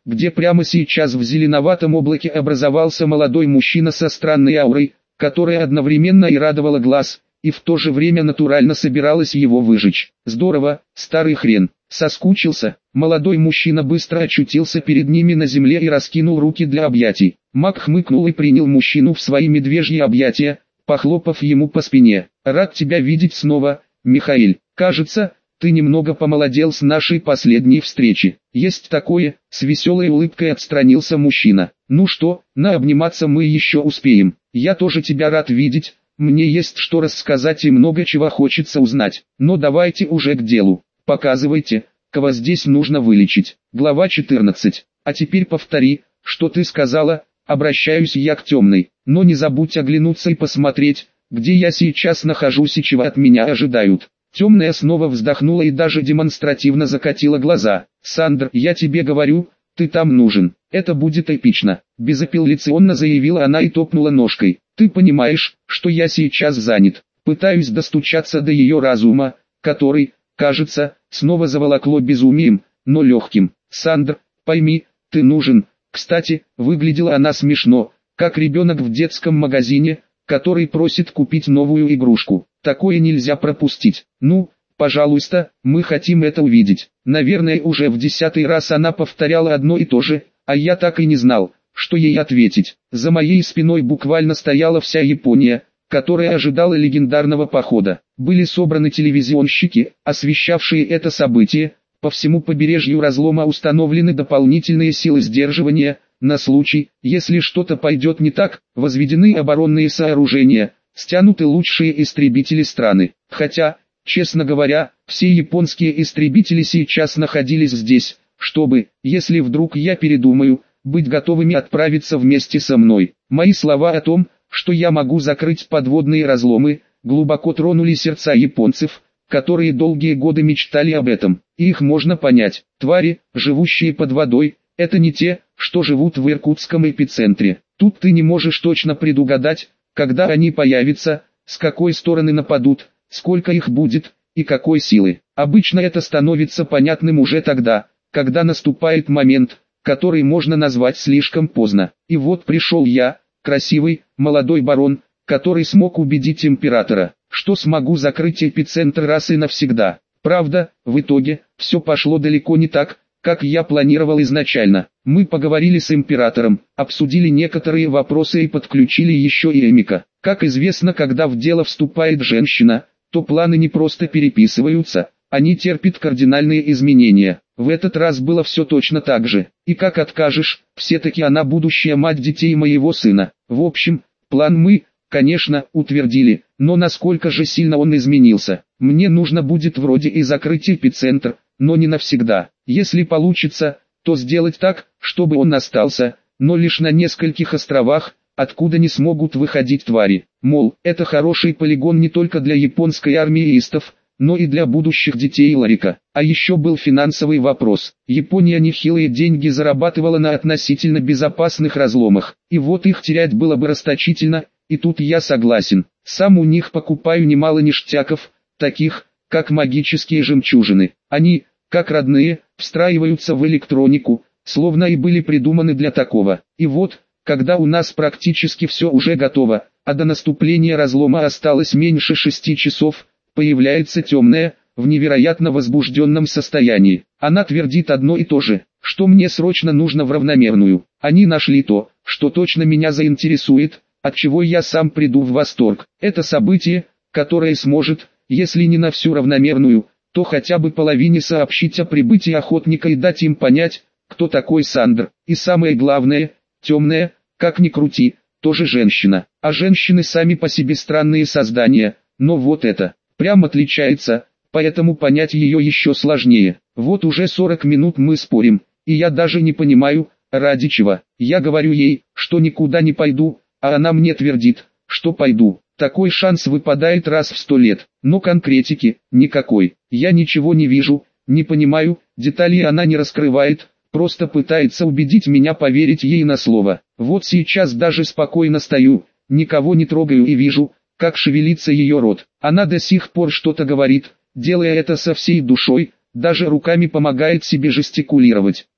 S1: где прямо сейчас в зеленоватом облаке образовался молодой мужчина со странной аурой, которая одновременно и радовала глаз, и в то же время натурально собиралась его выжечь. Здорово, старый хрен. Соскучился. Молодой мужчина быстро очутился перед ними на земле и раскинул руки для объятий. Маг хмыкнул и принял мужчину в свои медвежьи объятия, похлопав ему по спине. «Рад тебя видеть снова, Михаил. Кажется, ты немного помолодел с нашей последней встречи». «Есть такое», — с веселой улыбкой отстранился мужчина. «Ну что, обниматься мы еще успеем. Я тоже тебя рад видеть, мне есть что рассказать и много чего хочется узнать. Но давайте уже к делу. Показывайте, кого здесь нужно вылечить». Глава 14. «А теперь повтори, что ты сказала», обращаюсь я к темной. «Но не забудь оглянуться и посмотреть, где я сейчас нахожусь и чего от меня ожидают». Темная снова вздохнула и даже демонстративно закатила глаза. «Сандр, я тебе говорю, ты там нужен. Это будет эпично», безапелляционно заявила она и топнула ножкой. «Ты понимаешь, что я сейчас занят. Пытаюсь достучаться до ее разума, который, кажется, снова заволокло безумием, но легким. Сандр, пойми, ты нужен». Кстати, выглядела она смешно, как ребенок в детском магазине, который просит купить новую игрушку. Такое нельзя пропустить. «Ну, пожалуйста, мы хотим это увидеть». Наверное, уже в 10-й раз она повторяла одно и то же, а я так и не знал, что ей ответить. За моей спиной буквально стояла вся Япония, которая ожидала легендарного похода. Были собраны телевизионщики, освещавшие это событие. По всему побережью разлома установлены дополнительные силы сдерживания, на случай, если что-то пойдет не так, возведены оборонные сооружения, стянуты лучшие истребители страны. Хотя, честно говоря, все японские истребители сейчас находились здесь, чтобы, если вдруг я передумаю, быть готовыми отправиться вместе со мной. Мои слова о том, что я могу закрыть подводные разломы, глубоко тронули сердца японцев, которые долгие годы мечтали об этом. И их можно понять. Твари, живущие под водой, это не те, что живут в иркутском эпицентре. Тут ты не можешь точно предугадать, когда они появятся, с какой стороны нападут, сколько их будет, и какой силы. Обычно это становится понятным уже тогда, когда наступает момент, который можно назвать слишком поздно. И вот пришел я, красивый, молодой барон, который смог убедить императора, что смогу закрыть эпицентр раз и навсегда. Правда, в итоге, все пошло далеко не так, как я планировал изначально. Мы поговорили с императором, обсудили некоторые вопросы и подключили еще и Эмика. Как известно, когда в дело вступает женщина, то планы не просто переписываются, они терпят кардинальные изменения. В этот раз было все точно так же. И как откажешь, все-таки она будущая мать детей моего сына. В общем, план мы, конечно, утвердили, но насколько же сильно он изменился. Мне нужно будет вроде и закрыть эпицентр, но не навсегда. Если получится, то сделать так, чтобы он остался, но лишь на нескольких островах, откуда не смогут выходить твари. Мол, это хороший полигон не только для японской армии истов, но и для будущих детей Ларика. А еще был финансовый вопрос. Япония нехилые деньги зарабатывала на относительно безопасных разломах, и вот их терять было бы расточительно, и тут я согласен. Сам у них покупаю немало ништяков, таких, как магические жемчужины. Они, как родные, встраиваются в электронику, словно и были придуманы для такого. И вот, когда у нас практически все уже готово, а до наступления разлома осталось меньше 6 часов, появляется темная, в невероятно возбужденном состоянии. Она твердит одно и то же, что мне срочно нужно в равномерную. Они нашли то, что точно меня заинтересует, от чего я сам приду в восторг. Это событие, которое сможет, если не на всю равномерную, то хотя бы половине сообщить о прибытии охотника и дать им понять, кто такой Сандр. И самое главное, темная, как ни крути, тоже женщина. А женщины сами по себе странные создания, но вот это прям отличается, поэтому понять ее еще сложнее. Вот уже 40 минут мы спорим, и я даже не понимаю, ради чего. Я говорю ей, что никуда не пойду, а она мне твердит, что пойду. Такой шанс выпадает раз в 100 лет, но конкретики никакой. Я ничего не вижу, не понимаю, деталей она не раскрывает, просто пытается убедить меня поверить ей на слово. Вот сейчас даже спокойно стою, никого не трогаю и вижу, как шевелится ее рот. Она до сих пор что-то говорит, делая это со всей душой, даже руками помогает себе жестикулировать.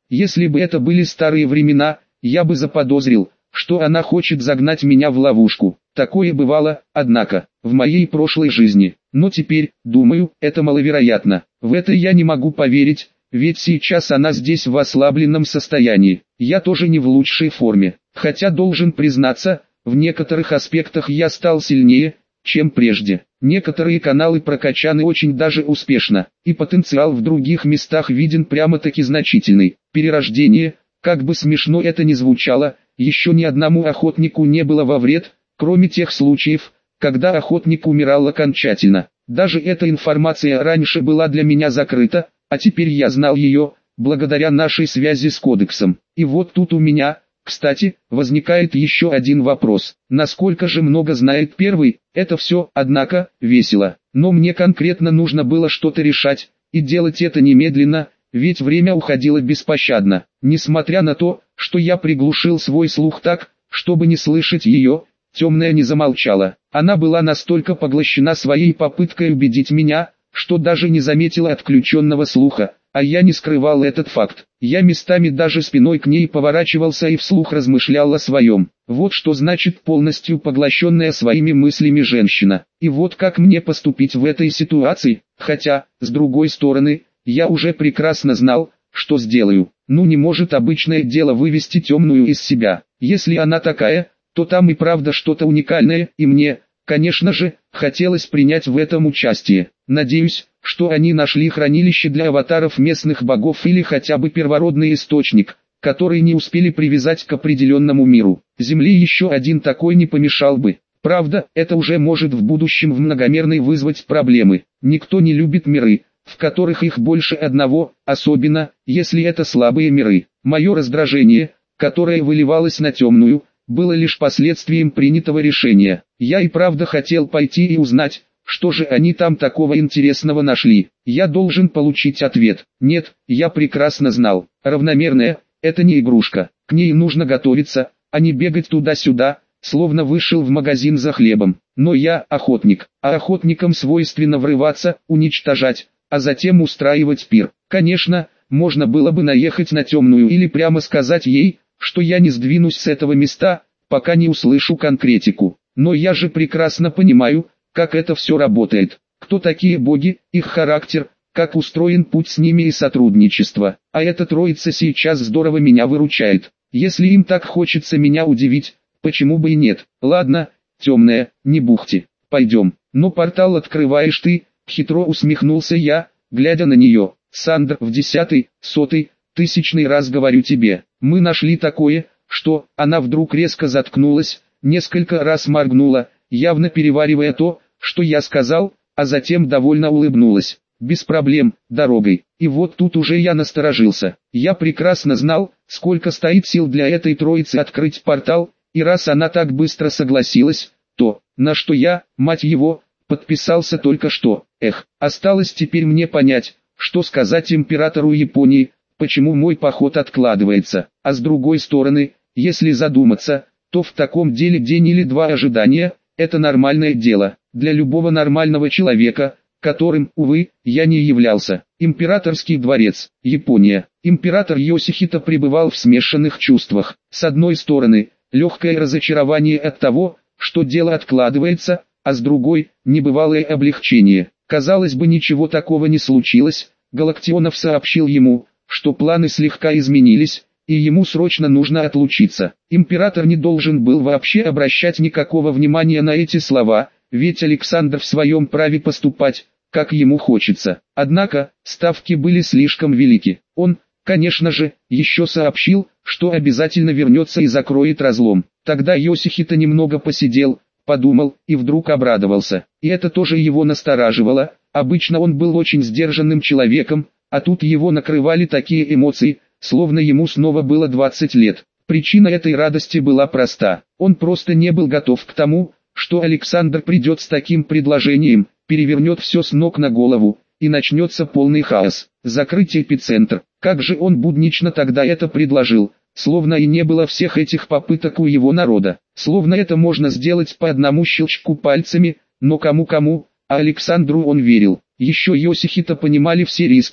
S1: Если бы это были старые времена, я бы заподозрил, что она хочет загнать меня в ловушку. Такое бывало, однако, в моей прошлой жизни. Но теперь, думаю, это маловероятно. В это я не могу поверить, ведь сейчас она здесь в ослабленном состоянии. Я тоже не в лучшей форме. Хотя должен признаться, в некоторых аспектах я стал сильнее, чем прежде. Некоторые каналы прокачаны очень даже успешно, и потенциал в других местах виден прямо-таки значительный. Перерождение, как бы смешно это ни звучало, еще ни одному охотнику не было во вред, кроме тех случаев, когда охотник умирал окончательно. Даже эта информация раньше была для меня закрыта, а теперь я знал ее, благодаря нашей связи с кодексом. И вот тут у меня, кстати, возникает еще один вопрос. Насколько же много знает первый? Это все, однако, весело. Но мне конкретно нужно было что-то решать, и делать это немедленно, ведь время уходило беспощадно. Несмотря на то, что я приглушил свой слух так, чтобы не слышать ее, темная не замолчала. Она была настолько поглощена своей попыткой убедить меня, что даже не заметила отключенного слуха, а я не скрывал этот факт. Я местами даже спиной к ней поворачивался и вслух размышлял о своем. Вот что значит полностью поглощенная своими мыслями женщина. И вот как мне поступить в этой ситуации, хотя, с другой стороны, я уже прекрасно знал, что сделаю. Ну не может обычное дело вывести темную из себя. Если она такая, то там и правда что-то уникальное, и мне, конечно же, хотелось принять в этом участие. Надеюсь, что они нашли хранилище для аватаров местных богов или хотя бы первородный источник, который не успели привязать к определенному миру. Земли еще один такой не помешал бы. Правда, это уже может в будущем в многомерной вызвать проблемы. Никто не любит миры, в которых их больше одного, особенно, если это слабые миры. Мое раздражение, которое выливалось на темную, было лишь последствием принятого решения. Я и правда хотел пойти и узнать, что же они там такого интересного нашли. Я должен получить ответ. Нет, я прекрасно знал. Равномерная – это не игрушка. К ней нужно готовиться, а не бегать туда-сюда, словно вышел в магазин за хлебом. Но я охотник, а охотникам свойственно врываться, уничтожать, а затем устраивать пир. Конечно, можно было бы наехать на темную или прямо сказать ей, что я не сдвинусь с этого места, пока не услышу конкретику. Но я же прекрасно понимаю, как это все работает. Кто такие боги, их характер, как устроен путь с ними и сотрудничество. А эта троица сейчас здорово меня выручает. Если им так хочется меня удивить, почему бы и нет? Ладно, темная, не бухти, пойдем. Но портал открываешь ты, хитро усмехнулся я, глядя на нее. Сандр, в 10-й, 100-й, 1000-й раз говорю тебе, мы нашли такое, что, она вдруг резко заткнулась, несколько раз моргнула, явно переваривая то, что я сказал, а затем довольно улыбнулась. Без проблем, дорогой. И вот тут уже я насторожился. Я прекрасно знал, сколько стоит сил для этой троицы открыть портал, и раз она так быстро согласилась, то, на что я, мать его, подписался только что. Осталось теперь мне понять, что сказать императору Японии, почему мой поход откладывается. А с другой стороны, если задуматься, то в таком деле день или два ожидания – это нормальное дело для любого нормального человека, которым, увы, я не являлся. Императорский дворец, Япония. Император Йосихито пребывал в смешанных чувствах. С одной стороны, легкое разочарование от того, что дело откладывается, а с другой – небывалое облегчение. Казалось бы, ничего такого не случилось. Галактионов сообщил ему, что планы слегка изменились, и ему срочно нужно отлучиться. Император не должен был вообще обращать никакого внимания на эти слова, ведь Александр в своем праве поступать, как ему хочется. Однако, ставки были слишком велики. Он, конечно же, еще сообщил, что обязательно вернется и закроет разлом. Тогда Йосихито немного посидел, подумал и вдруг обрадовался. И это тоже его настораживало. Обычно он был очень сдержанным человеком, а тут его накрывали такие эмоции, словно ему снова было 20 лет. Причина этой радости была проста. Он просто не был готов к тому, что Александр придет с таким предложением, перевернет все с ног на голову, и начнется полный хаос. Закрыть эпицентр. Как же он буднично тогда это предложил, словно и не было всех этих попыток у его народа. Словно это можно сделать по одному щелчку пальцами, но кому-кому, а Александру он верил. Еще Йосихито понимали все риски,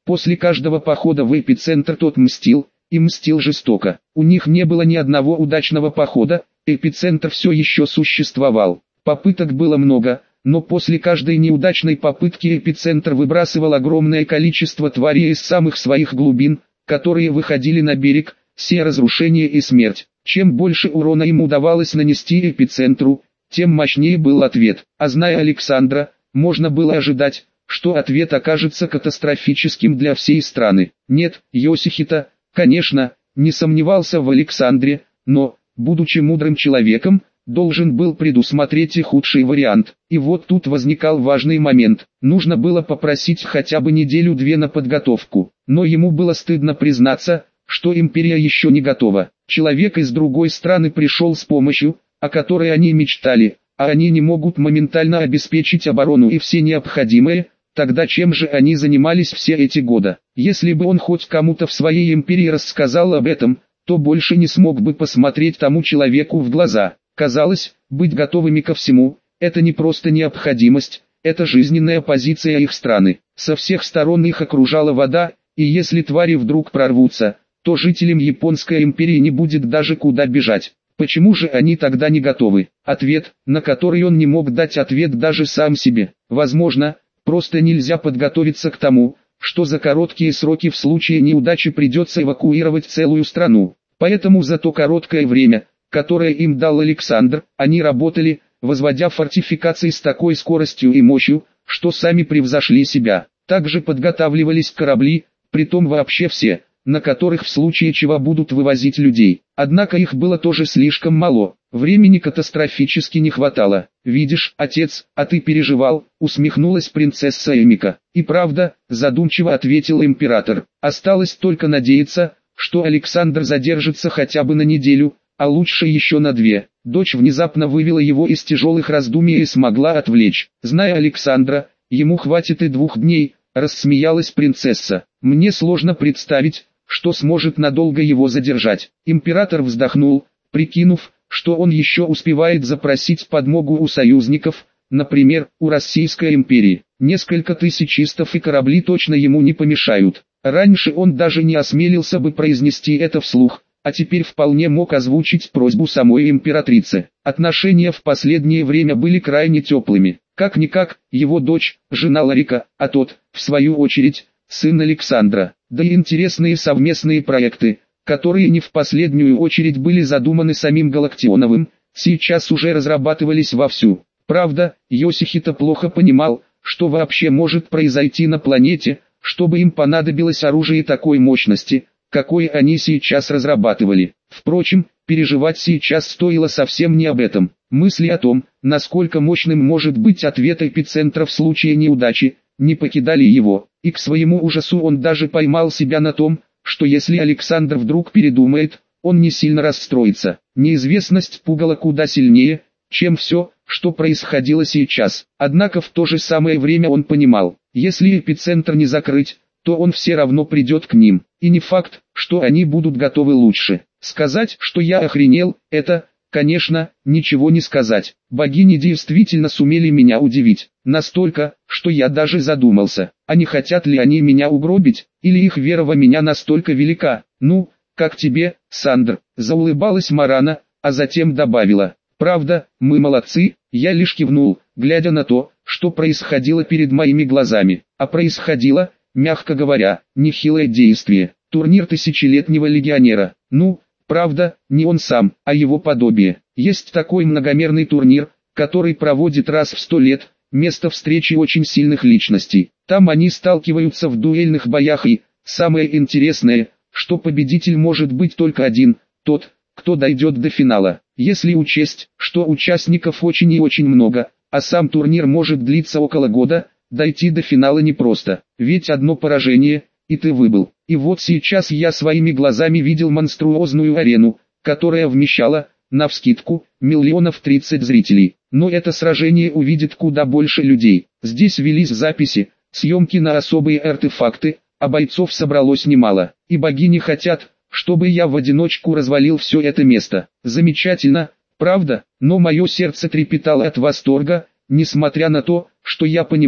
S1: После каждого похода в эпицентр тот мстил, и мстил жестоко. У них не было ни одного удачного похода, эпицентр все еще существовал. Попыток было много, но после каждой неудачной попытки эпицентр выбрасывал огромное количество тварей из самых своих глубин, которые выходили на берег, сея разрушение и смерть. Чем больше урона им удавалось нанести эпицентру, тем мощнее был ответ. А зная Александра, можно было ожидать, что ответ окажется катастрофическим для всей страны. Нет, Йосихито, конечно, не сомневался в Александре, но, будучи мудрым человеком, должен был предусмотреть и худший вариант. И вот тут возникал важный момент. Нужно было попросить хотя бы неделю-две на подготовку. Но ему было стыдно признаться, что империя еще не готова. Человек из другой страны пришел с помощью, о которой они мечтали, а они не могут моментально обеспечить оборону и все необходимое. Тогда чем же они занимались все эти годы? Если бы он хоть кому-то в своей империи рассказал об этом, то больше не смог бы посмотреть тому человеку в глаза. Казалось, быть готовыми ко всему – это не просто необходимость, это жизненная позиция их страны. Со всех сторон их окружала вода, и если твари вдруг прорвутся, то жителям Японской империи не будет даже куда бежать. Почему же они тогда не готовы? Ответ, на который он не мог дать ответ даже сам себе. Возможно, просто нельзя подготовиться к тому, что за короткие сроки в случае неудачи придется эвакуировать целую страну. Поэтому за то короткое время, которое им дал Александр, они работали, возводя фортификации с такой скоростью и мощью, что сами превзошли себя. Также подготавливались корабли, притом вообще все, на которых в случае чего будут вывозить людей. Однако их было тоже слишком мало, времени катастрофически не хватало. «Видишь, отец, а ты переживал», усмехнулась принцесса Эмика. «И правда», задумчиво ответил император. «Осталось только надеяться, что Александр задержится хотя бы на неделю, а лучше еще на 2. Дочь внезапно вывела его из тяжелых раздумий и смогла отвлечь. Зная Александра, ему хватит и 2 дней, рассмеялась принцесса. Мне сложно представить, что сможет надолго его задержать. Император вздохнул, прикинув, что он еще успевает запросить подмогу у союзников, например, у Российской империи. Несколько тысячистов и корабли точно ему не помешают. Раньше он даже не осмелился бы произнести это вслух, а теперь вполне мог озвучить просьбу самой императрицы. Отношения в последнее время были крайне теплыми. Как-никак, его дочь, жена Ларика, а тот, в свою очередь, сын Александра. Да и интересные совместные проекты, которые не в последнюю очередь были задуманы самим Галактионовым, сейчас уже разрабатывались вовсю. Правда, Йосихито плохо понимал, что вообще может произойти на планете, чтобы им понадобилось оружие такой мощности, какой они сейчас разрабатывали. Впрочем, переживать сейчас стоило совсем не об этом. Мысли о том, насколько мощным может быть ответ эпицентра в случае неудачи, не покидали его, и к своему ужасу он даже поймал себя на том, что если Александр вдруг передумает, он не сильно расстроится. Неизвестность пугала куда сильнее, чем все, что происходило сейчас. Однако в то же самое время он понимал, если эпицентр не закрыть, то он все равно придет к ним, и не факт, что они будут готовы лучше. Сказать, что я охренел, это, конечно, ничего не сказать. Богини действительно сумели меня удивить, настолько, что я даже задумался, а не хотят ли они меня угробить, или их вера во меня настолько велика. Ну, как тебе, Сандр, заулыбалась Марана, а затем добавила. Правда, мы молодцы, я лишь кивнул, глядя на то, что происходило перед моими глазами. А происходило, мягко говоря, нехилое действие. Турнир тысячелетнего легионера. Ну, правда, не он сам, а его подобие. Есть такой многомерный турнир, который проводит раз в 100 лет, место встречи очень сильных личностей. Там они сталкиваются в дуэльных боях и, самое интересное, что победитель может быть только один, тот, кто дойдет до финала. Если учесть, что участников очень и очень много, а сам турнир может длиться около года, дойти до финала непросто, ведь одно поражение, и ты выбыл. И вот сейчас я своими глазами видел монструозную арену, которая вмещала, навскидку, 30 000 зрителей. Но это сражение увидит куда больше людей. Здесь велись записи, съемки на особые артефакты, а бойцов собралось немало. И богини хотят, чтобы я в одиночку развалил все это место. Замечательно, правда? Но мое сердце трепетало от восторга, несмотря на то, что я понимал,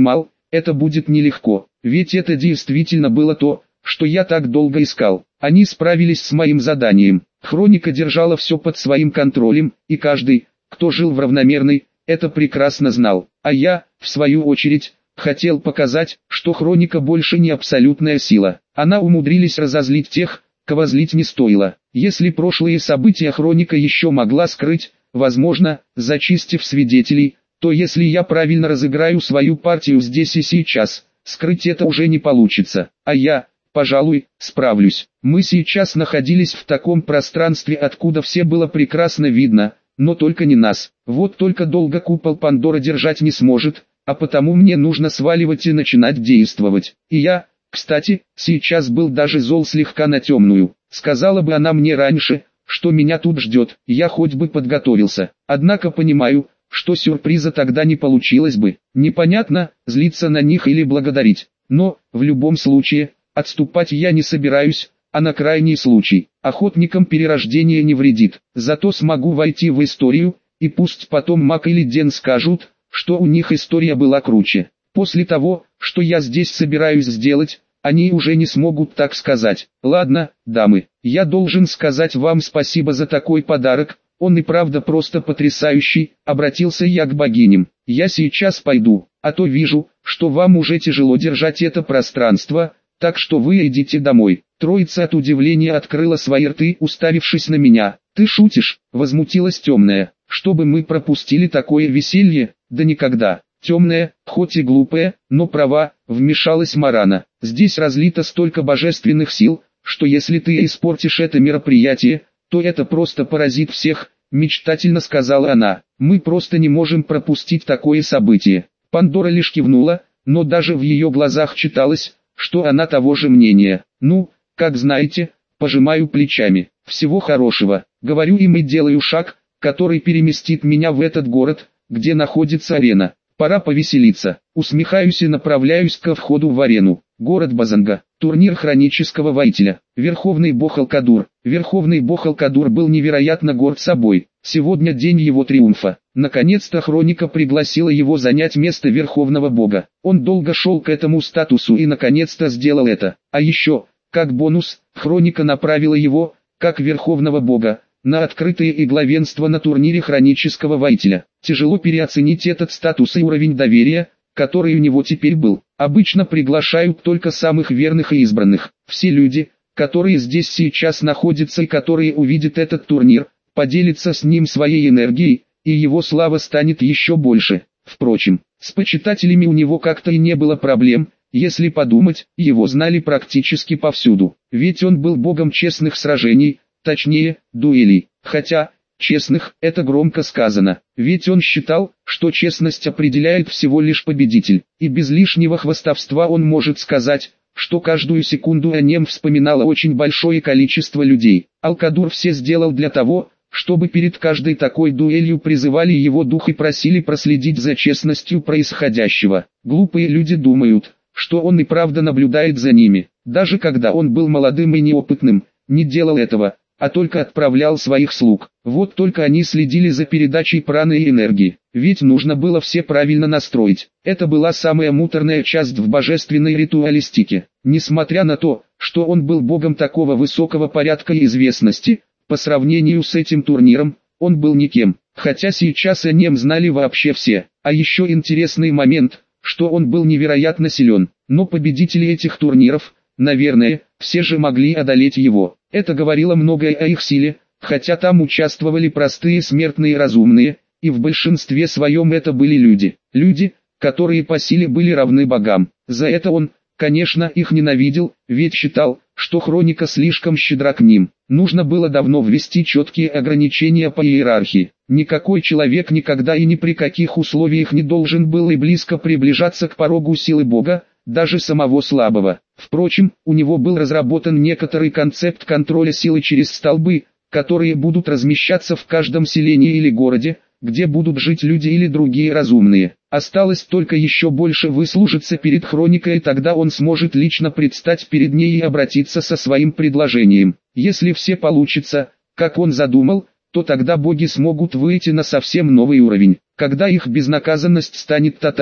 S1: это будет нелегко, ведь это действительно было то, что я так долго искал. Они справились с моим заданием. Хроника держала все под своим контролем, и каждый, кто жил в равномерной, это прекрасно знал. А я, в свою очередь, хотел показать, что Хроника больше не абсолютная сила. Она умудрились разозлить тех, кого злить не стоило. Если прошлые события Хроника еще могла скрыть, возможно, зачистив свидетелей, то если я правильно разыграю свою партию здесь и сейчас, скрыть это уже не получится. А я, пожалуй, справлюсь. Мы сейчас находились в таком пространстве, откуда все было прекрасно видно, но только не нас. Вот только долго купол Пандоры держать не сможет, а потому мне нужно сваливать и начинать действовать. И я, кстати, сейчас был даже зол слегка на темную. Сказала бы она мне раньше, что меня тут ждет, я хоть бы подготовился. Однако понимаю, что сюрприза тогда не получилось бы. Непонятно, злиться на них или благодарить. Но, в любом случае, отступать я не собираюсь, а на крайний случай, охотникам перерождение не вредит. Зато смогу войти в историю, и пусть потом Мак или Ден скажут, что у них история была круче. После того, что я здесь собираюсь сделать, они уже не смогут так сказать. Ладно, дамы, я должен сказать вам спасибо за такой подарок, он и правда просто потрясающий, обратился я к богиням. Я сейчас пойду, а то вижу, что вам уже тяжело держать это пространство, так что вы идите домой. Троица от удивления открыла свои рты, уставившись на меня. Ты шутишь? Возмутилась темная. Чтобы мы пропустили такое веселье? Да никогда. Темная, хоть и глупая, но права, вмешалась Марана. Здесь разлито столько божественных сил, что если ты испортишь это мероприятие, то это просто поразит всех, мечтательно сказала она. Мы просто не можем пропустить такое событие. Пандора лишь кивнула, но даже в ее глазах читалось, что она того же мнения. Ну, как знаете, пожимаю плечами. Всего хорошего, говорю им и делаю шаг, который переместит меня в этот город, где находится арена. Пора повеселиться. Усмехаюсь и направляюсь ко входу в арену. Город Базанга. Турнир хронического воителя. Верховный бог Алкадур. Верховный бог Алкадур был невероятно горд собой. Сегодня день его триумфа. Наконец-то Хроника пригласила его занять место верховного бога. Он долго шел к этому статусу и наконец-то сделал это. А еще, как бонус, Хроника направила его, как верховного бога, на открытое и главенство на турнире хронического воителя. Тяжело переоценить этот статус и уровень доверия, который у него теперь был. Обычно приглашают только самых верных и избранных. Все люди, которые здесь сейчас находятся и которые увидят этот турнир, поделятся с ним своей энергией, и его слава станет еще больше. Впрочем, с почитателями у него как-то и не было проблем, если подумать, его знали практически повсюду. Ведь он был богом честных сражений, точнее, дуэлей. Хотя, честных, это громко сказано, ведь он считал, что честность определяет всего лишь победитель, и без лишнего хвастовства он может сказать, что каждую секунду о нем вспоминало очень большое количество людей. Алкадур все сделал для того, чтобы перед каждой такой дуэлью призывали его дух и просили проследить за честностью происходящего. Глупые люди думают, что он и правда наблюдает за ними. Даже когда он был молодым и неопытным, не делал этого, а только отправлял своих слуг. Вот только они следили за передачей праны и энергии, ведь нужно было все правильно настроить. Это была самая муторная часть в божественной ритуалистике. Несмотря на то, что он был богом такого высокого порядка и известности, по сравнению с этим турниром, он был никем, хотя сейчас о нем знали вообще все. А еще интересный момент, что он был невероятно силен, но победители этих турниров, наверное, все же могли одолеть его. Это говорило многое о их силе, хотя там участвовали простые смертные разумные, и в большинстве своем это были люди. Люди, которые по силе были равны богам. За это он, конечно, их ненавидел, ведь считал, что Хроника слишком щедра к ним. Нужно было давно ввести четкие ограничения по иерархии. Никакой человек никогда и ни при каких условиях не должен был и близко приближаться к порогу силы бога, даже самого слабого. Впрочем, у него был разработан некоторый концепт контроля силы через столбы, которые будут размещаться в каждом селении или городе, где будут жить люди или другие разумные. Осталось только еще больше выслужиться перед Хроникой, и тогда он сможет лично предстать перед ней и обратиться со своим предложением. Если все получится, как он задумал, то тогда боги смогут выйти на совсем новый уровень, когда их безнаказанность станет тотальной.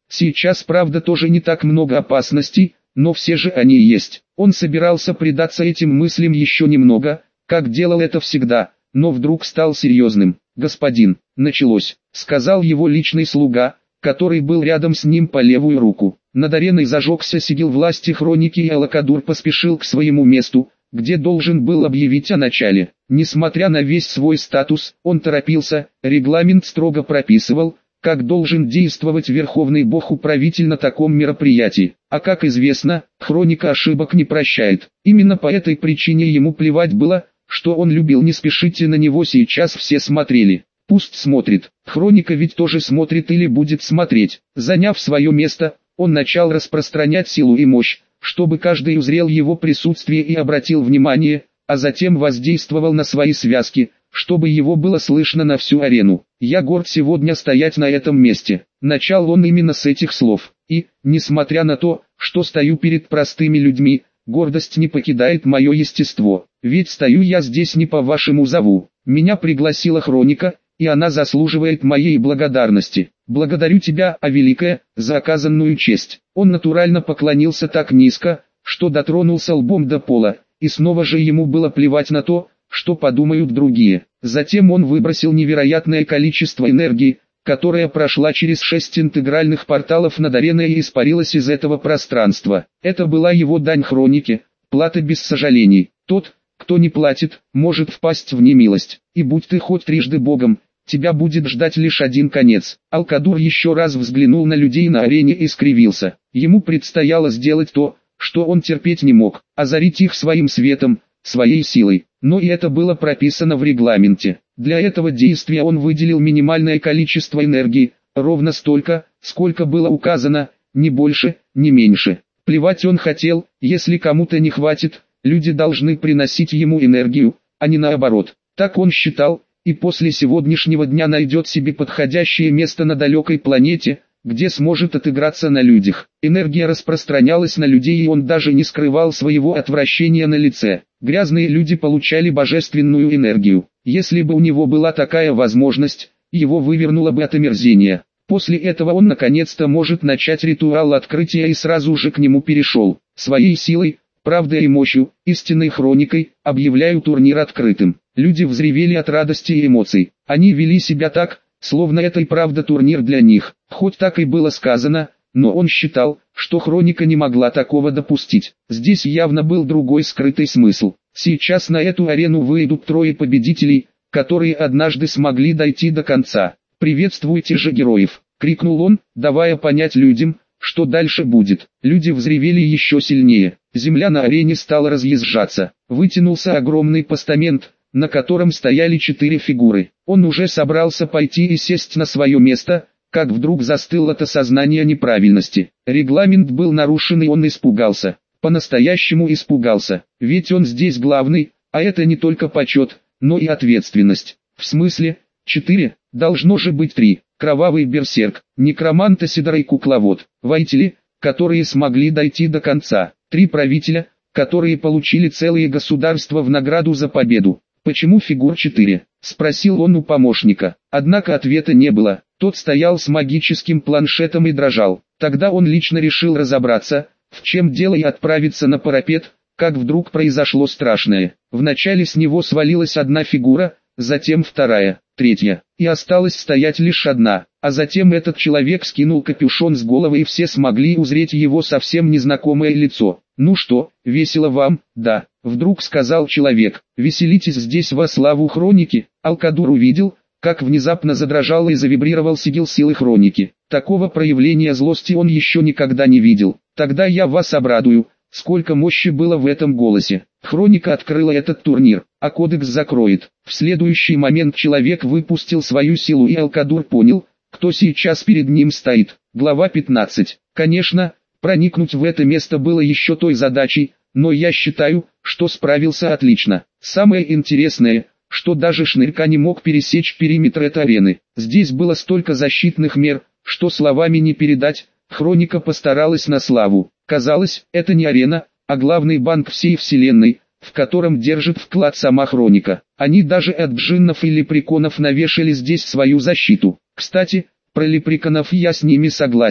S1: Сейчас, правда, тоже не так много опасностей, но все же они есть. Он собирался предаться этим мыслям еще немного, как делал это всегда, но вдруг стал серьезным. «Господин, началось», — сказал его личный слуга, который был рядом с ним по левую руку. Над ареной зажегся сигил власти хроники, и Алакадур поспешил к своему месту, где должен был объявить о начале. Несмотря на весь свой статус, он торопился, регламент строго прописывал, как должен действовать Верховный Бог-управитель на таком мероприятии. А как известно, хроника ошибок не прощает. Именно по этой причине ему плевать было, что он любил. «Не спешите на него, сейчас все смотрели. Пусть смотрит, хроника ведь тоже смотрит или будет смотреть». Заняв свое место, он начал распространять силу и мощь, чтобы каждый узрел его присутствие и обратил внимание, а затем воздействовал на свои связки, чтобы его было слышно на всю арену. «Я горд сегодня стоять на этом месте». Начал он именно с этих слов. И, несмотря на то, что стою перед простыми людьми, гордость не покидает мое естество. Ведь стою я здесь не по вашему зову. Меня пригласила хроника, и она заслуживает моей благодарности. Благодарю тебя, о великая, за оказанную честь». Он натурально поклонился так низко, что дотронулся лбом до пола, и снова же ему было плевать на то, что подумают другие. Затем он выбросил невероятное количество энергии, которая прошла через 6 интегральных порталов над ареной и испарилась из этого пространства. Это была его дань хронике, плата без сожалений. Тот, кто не платит, может впасть в немилость. И будь ты хоть трижды богом, тебя будет ждать лишь один конец. Алкадур еще раз взглянул на людей на арене и скривился. Ему предстояло сделать то, что он терпеть не мог, озарить их своим светом, своей силой. Но и это было прописано в регламенте. Для этого действия он выделил минимальное количество энергии, ровно столько, сколько было указано, ни больше, ни меньше. Плевать он хотел, если кому-то не хватит, люди должны приносить ему энергию, а не наоборот. Так он считал, и после сегодняшнего дня найдет себе подходящее место на далекой планете, где сможет отыграться на людях. Энергия распространялась на людей, и он даже не скрывал своего отвращения на лице. Грязные люди получали божественную энергию. Если бы у него была такая возможность, его вывернуло бы от омерзения. После этого он наконец-то может начать ритуал открытия и сразу же к нему перешел. Своей силой, правдой и мощью, истинной хроникой, объявляю турнир открытым. Люди взревели от радости и эмоций. Они вели себя так, словно это и правда турнир для них. Хоть так и было сказано, но он считал, что хроника не могла такого допустить. Здесь явно был другой скрытый смысл. Сейчас на эту арену выйдут 3 победителей, которые однажды смогли дойти до конца. «Приветствуйте же героев!» — крикнул он, давая понять людям, что дальше будет. Люди взревели еще сильнее. Земля на арене стала разъезжаться. Вытянулся огромный постамент, на котором стояли 4 фигуры. Он уже собрался пойти и сесть на свое место, как вдруг застыл от осознания неправильности. Регламент был нарушен, и он испугался. По-настоящему испугался. Ведь он здесь главный, а это не только почет, но и ответственность. В смысле, 4, должно же быть 3. Кровавый берсерк, некромант Исидор и кукловод, воители, которые смогли дойти до конца. 3 правителя, которые получили целые государства в награду за победу. «Почему фигур 4?» – спросил он у помощника. Однако ответа не было. Тот стоял с магическим планшетом и дрожал. Тогда он лично решил разобраться, в чем дело, и отправиться на парапет, как вдруг произошло страшное. Вначале с него свалилась одна фигура, затем 2, 3, и осталась стоять лишь одна. А затем этот человек скинул капюшон с головы, и все смогли узреть его совсем незнакомое лицо. «Ну что, весело вам?» «Да», — вдруг сказал человек. «Веселитесь здесь во славу хроники». Алкадур увидел, как внезапно задрожал и завибрировал сигил силы хроники. Такого проявления злости он еще никогда не видел. «Тогда я вас обрадую». Сколько мощи было в этом голосе. Хроника открыла этот турнир, а кодекс закроет. В следующий момент человек выпустил свою силу, и Алкадур понял, кто сейчас перед ним стоит. Глава 15. Конечно, проникнуть в это место было еще той задачей, но я считаю, что справился отлично. Самое интересное, что даже Шнырька не мог пересечь периметр этой арены. Здесь было столько защитных мер, что словами не передать. Хроника постаралась на славу. Казалось, это не арена, а главный банк всей вселенной, в котором держит вклад сама хроника. Они даже от джиннов и лепреконов навешали здесь свою защиту. Кстати, про лепреконов я с ними согласен.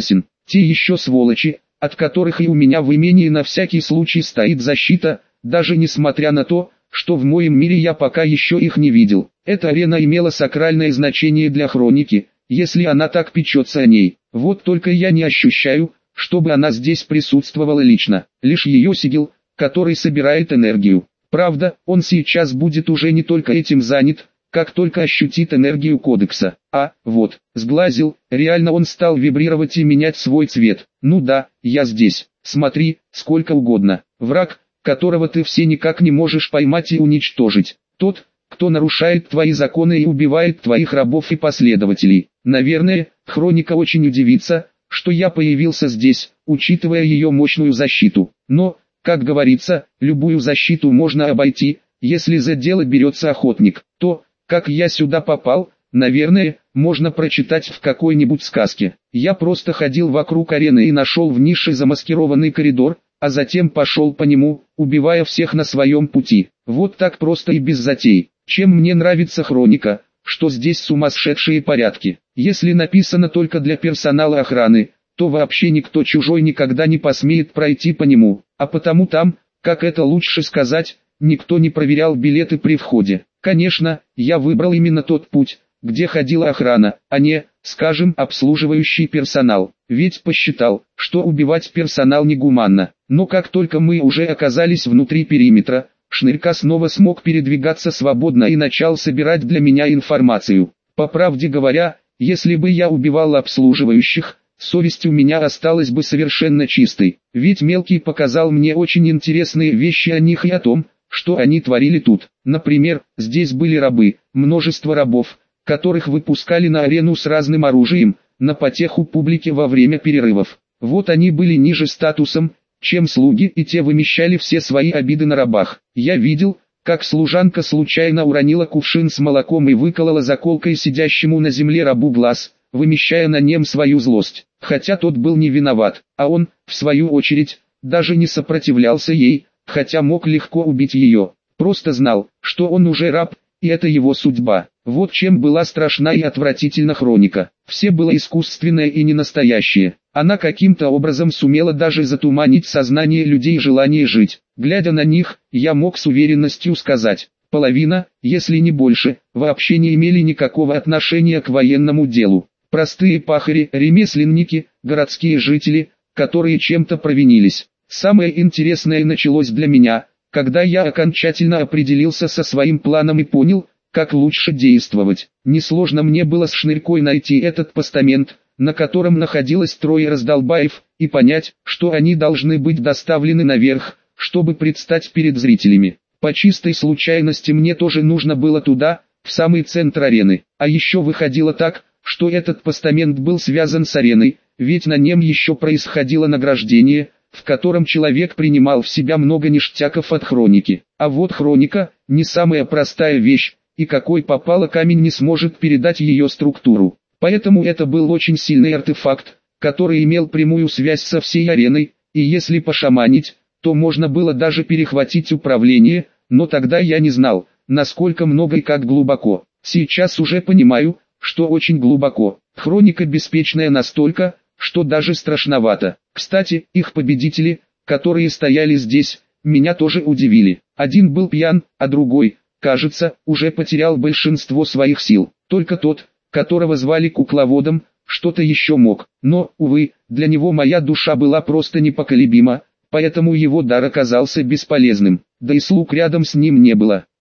S1: Те еще сволочи, от которых и у меня в имении на всякий случай стоит защита, даже несмотря на то, что в моем мире я пока еще их не видел. Эта арена имела сакральное значение для хроники, если она так печется о ней. Вот только я не ощущаю, чтобы она здесь присутствовала лично. Лишь ее сигил, который собирает энергию. Правда, он сейчас будет уже не только этим занят, как только ощутит энергию кодекса. Вот, сглазил, реально он стал вибрировать и менять свой цвет. Ну да, я здесь. Смотри, сколько угодно. Враг, которого ты все никак не можешь поймать и уничтожить. Тот, кто нарушает твои законы и убивает твоих рабов и последователей. Наверное, хроника очень удивится, что я появился здесь, учитывая ее мощную защиту. Но, как говорится, любую защиту можно обойти, если за дело берется охотник. То, как я сюда попал, наверное, можно прочитать в какой-нибудь сказке. Я просто ходил вокруг арены и нашел в нише замаскированный коридор, а затем пошел по нему, убивая всех на своем пути. Вот так просто и без затей. Чем мне нравится хроника, что здесь сумасшедшие порядки. Если написано только для персонала охраны, то вообще никто чужой никогда не посмеет пройти по нему, а потому там, как это лучше сказать, никто не проверял билеты при входе. Конечно, я выбрал именно тот путь, где ходила охрана, а не, скажем, обслуживающий персонал. Ведь посчитал, что убивать персонал негуманно. Но как только мы уже оказались внутри периметра, Шнырька снова смог передвигаться свободно и начал собирать для меня информацию. По правде говоря, если бы я убивал обслуживающих, совесть у меня осталась бы совершенно чистой. Ведь Мелкий показал мне очень интересные вещи о них и о том, что они творили тут. Например, здесь были рабы, множество рабов, которых выпускали на арену с разным оружием, на потеху публике во время перерывов. Вот они были ниже статусом, чем слуги, и те вымещали все свои обиды на рабах. Я видел, как служанка случайно уронила кувшин с молоком и выколола заколкой сидящему на земле рабу глаз, вымещая на нем свою злость. Хотя тот был не виноват, а он, в свою очередь, даже не сопротивлялся ей, хотя мог легко убить ее. Просто знал, что он уже раб, и это его судьба. Вот чем была страшна и отвратительна хроника. Все было искусственное и не настоящее. Она каким-то образом сумела даже затуманить сознание людей желание жить. Глядя на них, я мог с уверенностью сказать, половина, если не больше, вообще не имели никакого отношения к военному делу. Простые пахари, ремесленники, городские жители, которые чем-то провинились. Самое интересное началось для меня, когда я окончательно определился со своим планом и понял, как лучше действовать. Несложно мне было с Шнырькой найти этот постамент, на котором находилось трое раздолбаев, и понять, что они должны быть доставлены наверх, чтобы предстать перед зрителями. По чистой случайности мне тоже нужно было туда, в самый центр арены. А еще выходило так, что этот постамент был связан с ареной, ведь на нем еще происходило награждение, в котором человек принимал в себя много ништяков от хроники. А вот хроника, не самая простая вещь, и какой попало камень не сможет передать ее структуру. Поэтому это был очень сильный артефакт, который имел прямую связь со всей ареной, и если пошаманить, то можно было даже перехватить управление, но тогда я не знал, насколько много и как глубоко. Сейчас уже понимаю, что очень глубоко. Хроника беспечная настолько, что даже страшновато. Кстати, их победители, которые стояли здесь, меня тоже удивили. Один был пьян, а другой, кажется, уже потерял большинство своих сил. Только тот, которого звали кукловодом, что-то еще мог. Но, увы, для него моя душа была просто непоколебима, поэтому его дар оказался бесполезным. Да и слуг рядом с ним не было.